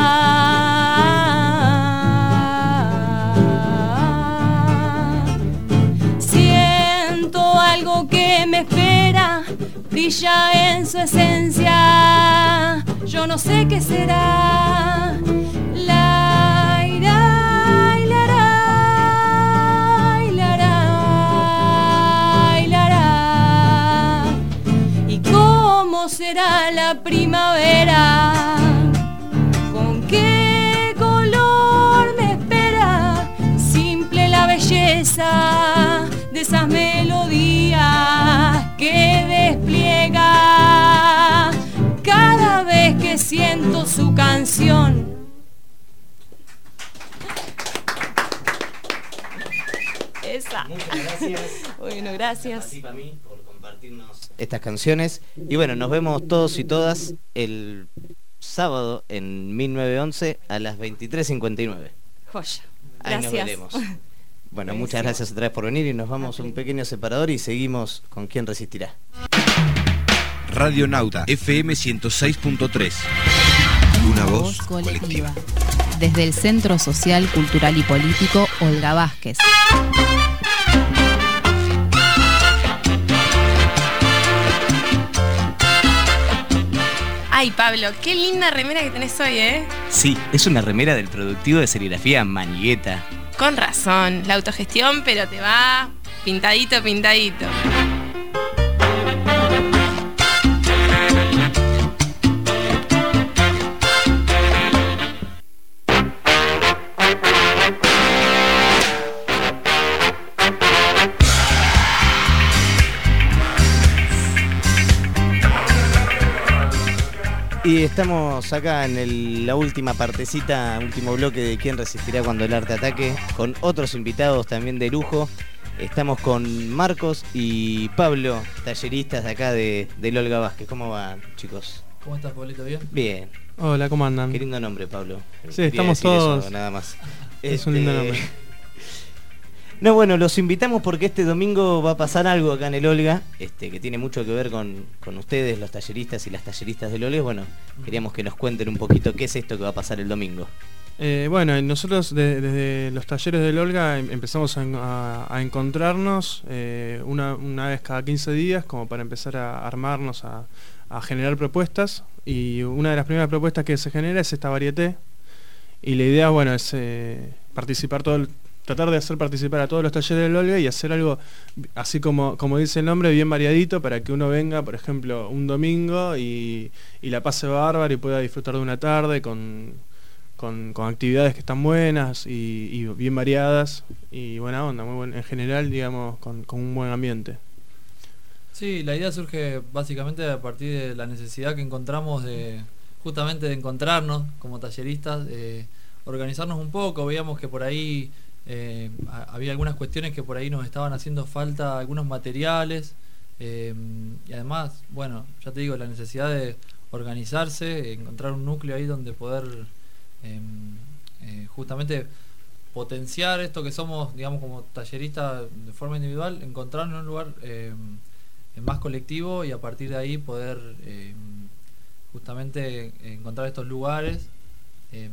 Siento algo que me espera, brilla en su esencia, yo no sé qué será. La ira, la ra, la ra, la ra. ¿Y cómo será la primavera? ¿Con qué color me espera? Simple la belleza de esas melodías que despliega cada vez que siento su canción. Esa. Muchas gracias. Bueno, gracias. Así para mí por compartirnos estas canciones. Y bueno, nos vemos todos y todas el sábado en mil novecientos once a las veintitrés cincuenta y nueve. Joya. Ahí Gracias. nos veremos. Bueno, Buenísimo. muchas gracias otra vez por venir y nos vamos a un pequeño separador y seguimos con Quién Resistirá. Radio Nauta F M ciento seis punto tres. Una voz colectiva. Desde el Centro Social, Cultural y Político Olga Vázquez. Ay, Pablo, qué linda remera que tenés hoy, ¿eh? Sí, es una remera del productivo de serigrafía Manigueta. Con razón, la autogestión, pero te va pintadito, pintadito. Y estamos acá en el- la última partecita, último bloque de Quién Resistirá cuando el arte ataque, con otros invitados también de lujo. Estamos con Marcos y Pablo, talleristas de acá de, del Olga Vázquez. ¿Cómo van, chicos? ¿Cómo estás, Pablito? ¿Bien? Bien. Hola, ¿cómo andan? Qué lindo nombre, Pablo. Sí, Quería estamos decir eso, todos- nada más. Es un lindo nombre. No, bueno, los invitamos porque este domingo va a pasar algo acá en el Olga, este, que tiene mucho que ver con, con ustedes, los talleristas y las talleristas del Olga. Bueno, queríamos que nos cuenten un poquito qué es esto que va a pasar el domingo. Eh, bueno, nosotros de- desde los talleres del Olga em- empezamos a, en- a- a encontrarnos eh, una, una vez cada quince días como para empezar a armarnos, a, a generar propuestas. Y una de las primeras propuestas que se genera es esta varieté. Y la idea, bueno, es eh, participar todo el- tratar de hacer participar a todos los talleres del Olga y hacer algo, así como, como dice el nombre, bien variadito, para que uno venga, por ejemplo, un domingo y, y la pase bárbaro y pueda disfrutar de una tarde con, con, con actividades que están buenas y, y bien variadas y buena onda, muy buen, en general, digamos, con, con un buen ambiente. Sí, la idea surge básicamente a partir de la necesidad que encontramos de justamente de encontrarnos como talleristas, de organizarnos un poco. Veíamos que por ahí eh, a- había algunas cuestiones que por ahí nos estaban haciendo falta, algunos materiales eh, y además, bueno, ya te digo, la necesidad de organizarse, encontrar un núcleo ahí donde poder eh, eh, justamente potenciar esto que somos, digamos, como talleristas de forma individual, encontrarnos en un lugar eh, más colectivo y a partir de ahí poder eh, justamente encontrar estos lugares. eh,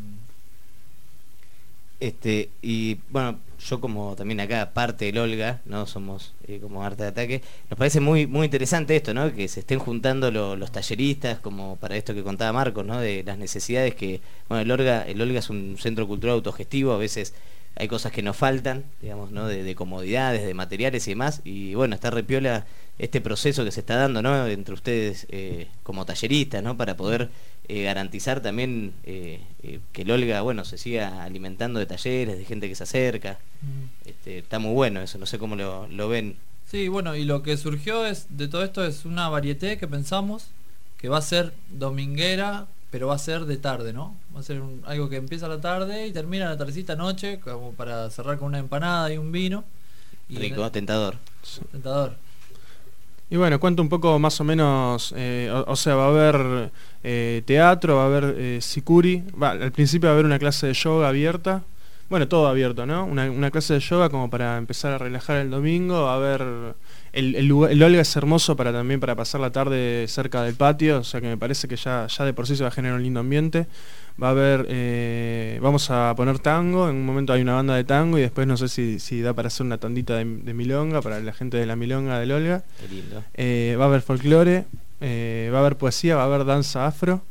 Este, y bueno, yo como también acá parte del Olga, ¿no? Somos eh, como arte de ataque, nos parece muy muy interesante esto, ¿no? Que se estén juntando lo- los talleristas, como para esto que contaba Marcos, ¿no? De las necesidades que, bueno, el Olga, el Olga es un centro cultural autogestivo, a veces hay cosas que nos faltan, digamos, ¿no? De, de comodidades, de materiales y demás, y bueno, está repiola este proceso que se está dando, ¿no? Entre ustedes eh, como talleristas, ¿no? Para poder eh, garantizar también eh, eh, que el Olga, bueno, se siga alimentando de talleres, de gente que se acerca. Este, está muy bueno eso, no sé cómo lo, lo ven. Sí, bueno, y lo que surgió es de todo esto es una varieté que pensamos que va a ser dominguera, pero va a ser de tarde, ¿no? Va a ser un- algo que empieza a la tarde y termina a la tardecita noche, como para cerrar con una empanada y un vino. Y Rico, tentador. Tentador. Y bueno, cuento un poco más o menos, eh, o, o sea, va a haber eh, teatro, va a haber eh, sicuri, va, al principio va a haber una clase de yoga abierta, bueno, todo abierto, ¿no? Una, una clase de yoga como para empezar a relajar el domingo, va a haber, el, el, lugar, el Olga es hermoso para también para pasar la tarde cerca del patio, o sea que me parece que ya, ya de por sí se va a generar un lindo ambiente. Va a haber, eh, vamos a poner tango, en un momento hay una banda de tango y después no sé si, si da para hacer una tandita de, de milonga para la gente de la milonga del Olga. Qué lindo. Eh, va a haber folclore, eh, va a haber poesía, va a haber danza afro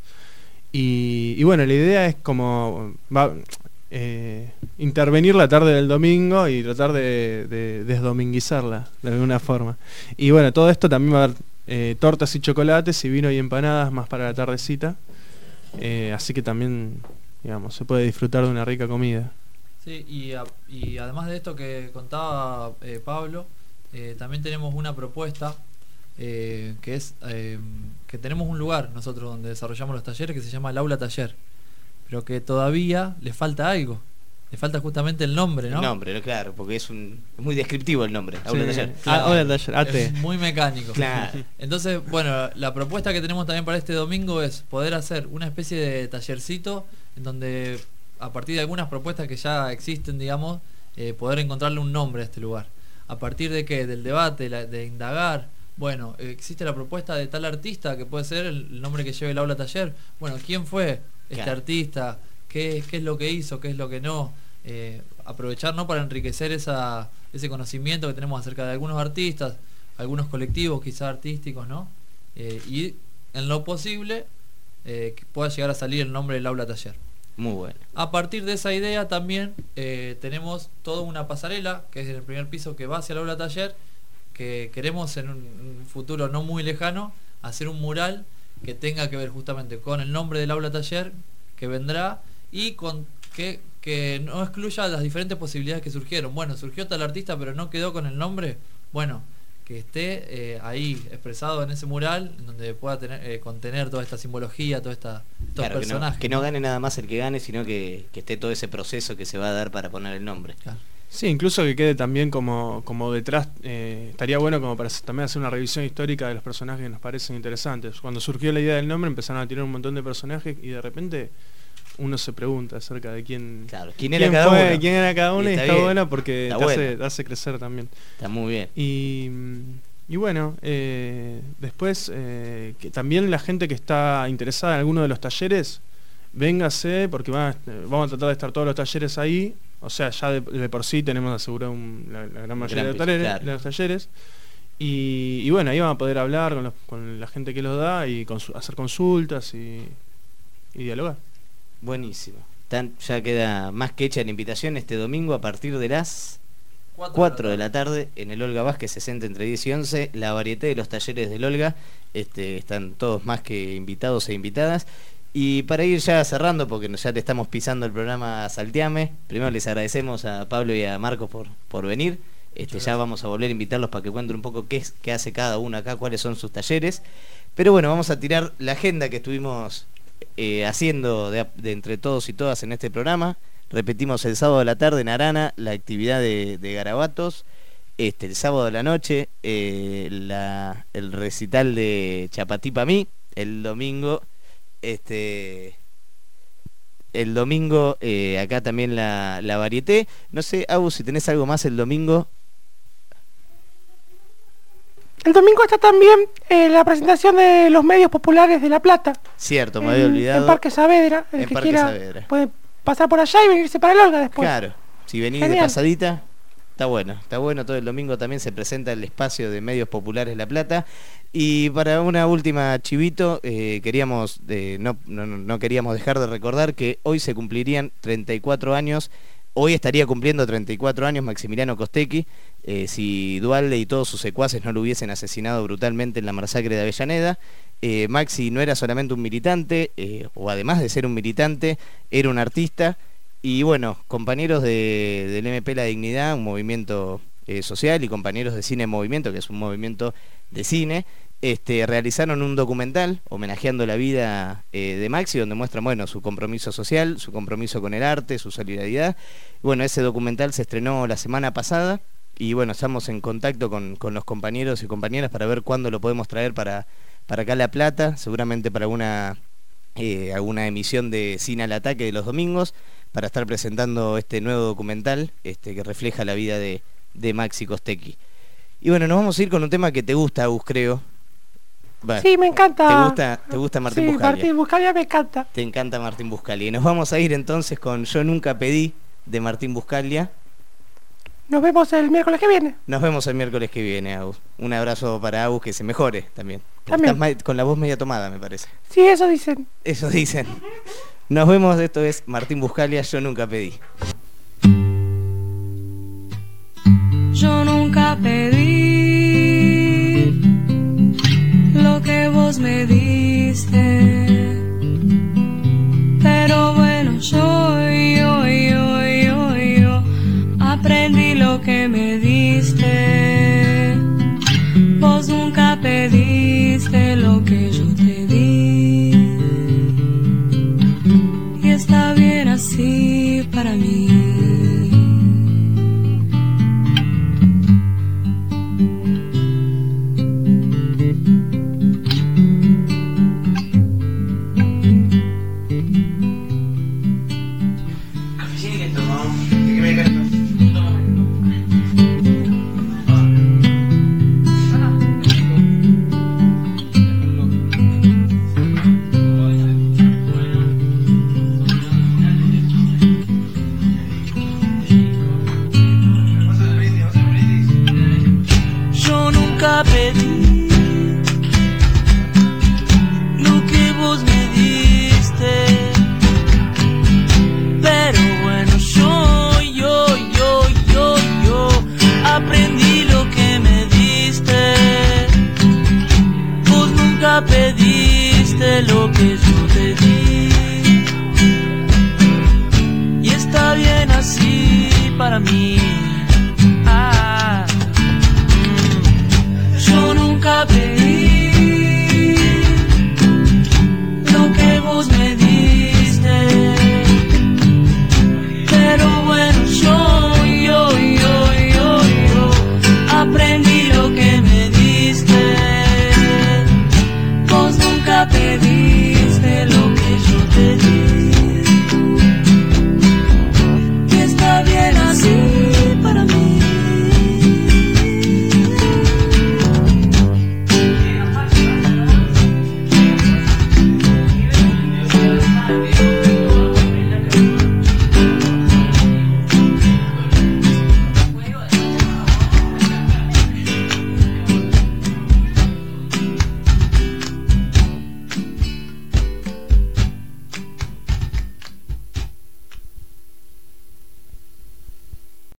y, y bueno, la idea es como va, eh, intervenir la tarde del domingo y tratar de, de desdominguizarla de alguna forma. Y bueno, todo esto también va a haber eh, tortas y chocolates y vino y empanadas más para la tardecita. Eh, así que también, digamos, se puede disfrutar de una rica comida. Sí, y, a, y además de esto que contaba eh, Pablo, eh, también tenemos una propuesta eh, que es eh, que tenemos un lugar nosotros donde desarrollamos los talleres que se llama el Aula Taller, pero que todavía le falta algo. Le falta justamente el nombre, ¿no? El nombre, claro, porque es un es muy descriptivo el nombre, Aula Sí, Taller. claro. Ah, Aula Taller, A T. Es muy mecánico. Claro. Entonces, bueno, la propuesta que tenemos también para este domingo es poder hacer una especie de tallercito en donde, a partir de algunas propuestas que ya existen, digamos, eh, poder encontrarle un nombre a este lugar. ¿A partir de qué? Del debate, la, de indagar. Bueno, eh, existe la propuesta de tal artista que puede ser el, el nombre que lleve el Aula Taller. Bueno, ¿quién fue este Claro. artista? ¿Qué, qué es lo que hizo? ¿Qué es lo que no? Eh, aprovechar, ¿no?, para enriquecer esa, ese conocimiento que tenemos acerca de algunos artistas, algunos colectivos quizás artísticos, ¿no? Eh, y en lo posible eh, que pueda llegar a salir el nombre del Aula Taller. Muy bueno. A partir de esa idea también eh, tenemos toda una pasarela que es en el primer piso que va hacia el Aula Taller, que queremos en un, un futuro no muy lejano hacer un mural que tenga que ver justamente con el nombre del Aula Taller que vendrá y con que, que no excluya las diferentes posibilidades que surgieron. Bueno, surgió tal artista pero no quedó con el nombre. Bueno, que esté eh, ahí expresado en ese mural en donde pueda tener, eh, contener toda esta simbología, toda esta, estos Claro, que no, personajes. que no gane nada más el que gane, sino que, que esté todo ese proceso que se va a dar para poner el nombre. Claro. Sí, incluso que quede también como, como detrás, eh, estaría bueno como para también hacer una revisión histórica de los personajes que nos parecen interesantes. Cuando surgió la idea del nombre empezaron a tirar un montón de personajes y de repente uno se pregunta acerca de quién, claro, quién era quién cada fue, uno. quién era cada uno y, Y está, está bien. bueno porque Está te, bueno. hace, te hace crecer también. Está muy bien. Y, y bueno, eh, después eh, que también la gente que está interesada en alguno de los talleres, véngase porque van a- vamos a tratar de estar todos los talleres ahí. O sea, ya de, de por sí tenemos asegurado un- la, la gran mayoría Gran de los talleres, claro. de los talleres. Y, y bueno, ahí van a poder hablar con, los- con la gente que los da y consu- hacer consultas y, y dialogar. Buenísimo. Tan- ya queda más que hecha la invitación este domingo a partir de las Cuatro cuatro de la tarde en el Olga Vázquez sesenta entre diez y once, la varieté de los talleres del Olga. Este, están todos más que invitados e invitadas. Y para ir ya cerrando, porque ya te estamos pisando el programa Salteame, primero les agradecemos a Pablo y a Marcos por, por venir. Este, ya vamos a volver a invitarlos para que cuenten un poco qué es, qué hace cada uno acá, cuáles son sus talleres. Pero bueno, vamos a tirar la agenda que estuvimos eh, haciendo de, de entre todos y todas en este programa. Repetimos el sábado de la tarde en Arana, la actividad de, de Garabatos. Este, el sábado de la noche, eh, la, el recital de Chapatí pa' mí. El domingo, este, el domingo eh, acá también la, la varieté. No sé, Abu, si tenés algo más el domingo. El domingo está también eh, la presentación de los medios populares de La Plata. Cierto, me había en, olvidado. En Parque Saavedra. El En que Parque quiera Saavedra. puede pasar por allá y venirse para el Olga después. Claro, si venís de Genial. pasadita, está bueno, está bueno. Todo el domingo también se presenta el espacio de medios populares La Plata. Y para una última chivito, eh, queríamos eh, no, no, no queríamos dejar de recordar que hoy se cumplirían treinta y cuatro años. Hoy estaría cumpliendo treinta y cuatro años Maximiliano Costecchi, eh, si Duhalde y todos sus secuaces no lo hubiesen asesinado brutalmente en la masacre de Avellaneda. Eh, Maxi no era solamente un militante, eh, o además de ser un militante, era un artista. Y bueno, compañeros de, del M P La Dignidad, un movimiento eh, social, y compañeros de Cine en Movimiento, que es un movimiento de cine, este, realizaron un documental homenajeando la vida eh, de Maxi, donde muestran, bueno, su compromiso social, su compromiso con el arte, su solidaridad. Bueno, ese documental se estrenó la semana pasada y bueno, estamos en contacto con, con los compañeros y compañeras para ver cuándo lo podemos traer para, para acá a La Plata, seguramente para una, eh, alguna emisión de Cine al Ataque de los domingos, para estar presentando este nuevo documental este, que refleja la vida de, de Maxi Costecchi. Y bueno, nos vamos a ir con un tema que te gusta, Agus, creo. Bueno, sí, me encanta. ¿Te gusta, te gusta Martín sí, Buscalia? Martín Buscalia me encanta. Te encanta Martín Buscalia. Y nos vamos a ir entonces con Yo Nunca Pedí, de Martín Buscalia. Nos vemos el miércoles que viene. Nos vemos el miércoles que viene, Agus. Un abrazo para Agus, que se mejore también. También. Estás con la voz media tomada, me parece. Sí, eso dicen. Eso dicen. Nos vemos, esto es Martín Buscalia, Yo Nunca Pedí. Yo nunca pedí lo que vos me diste, pero bueno, yo, yo, yo, yo, yo aprendí lo que me diste. Vos nunca pediste lo que yo te di, y está bien así para mí. Pedí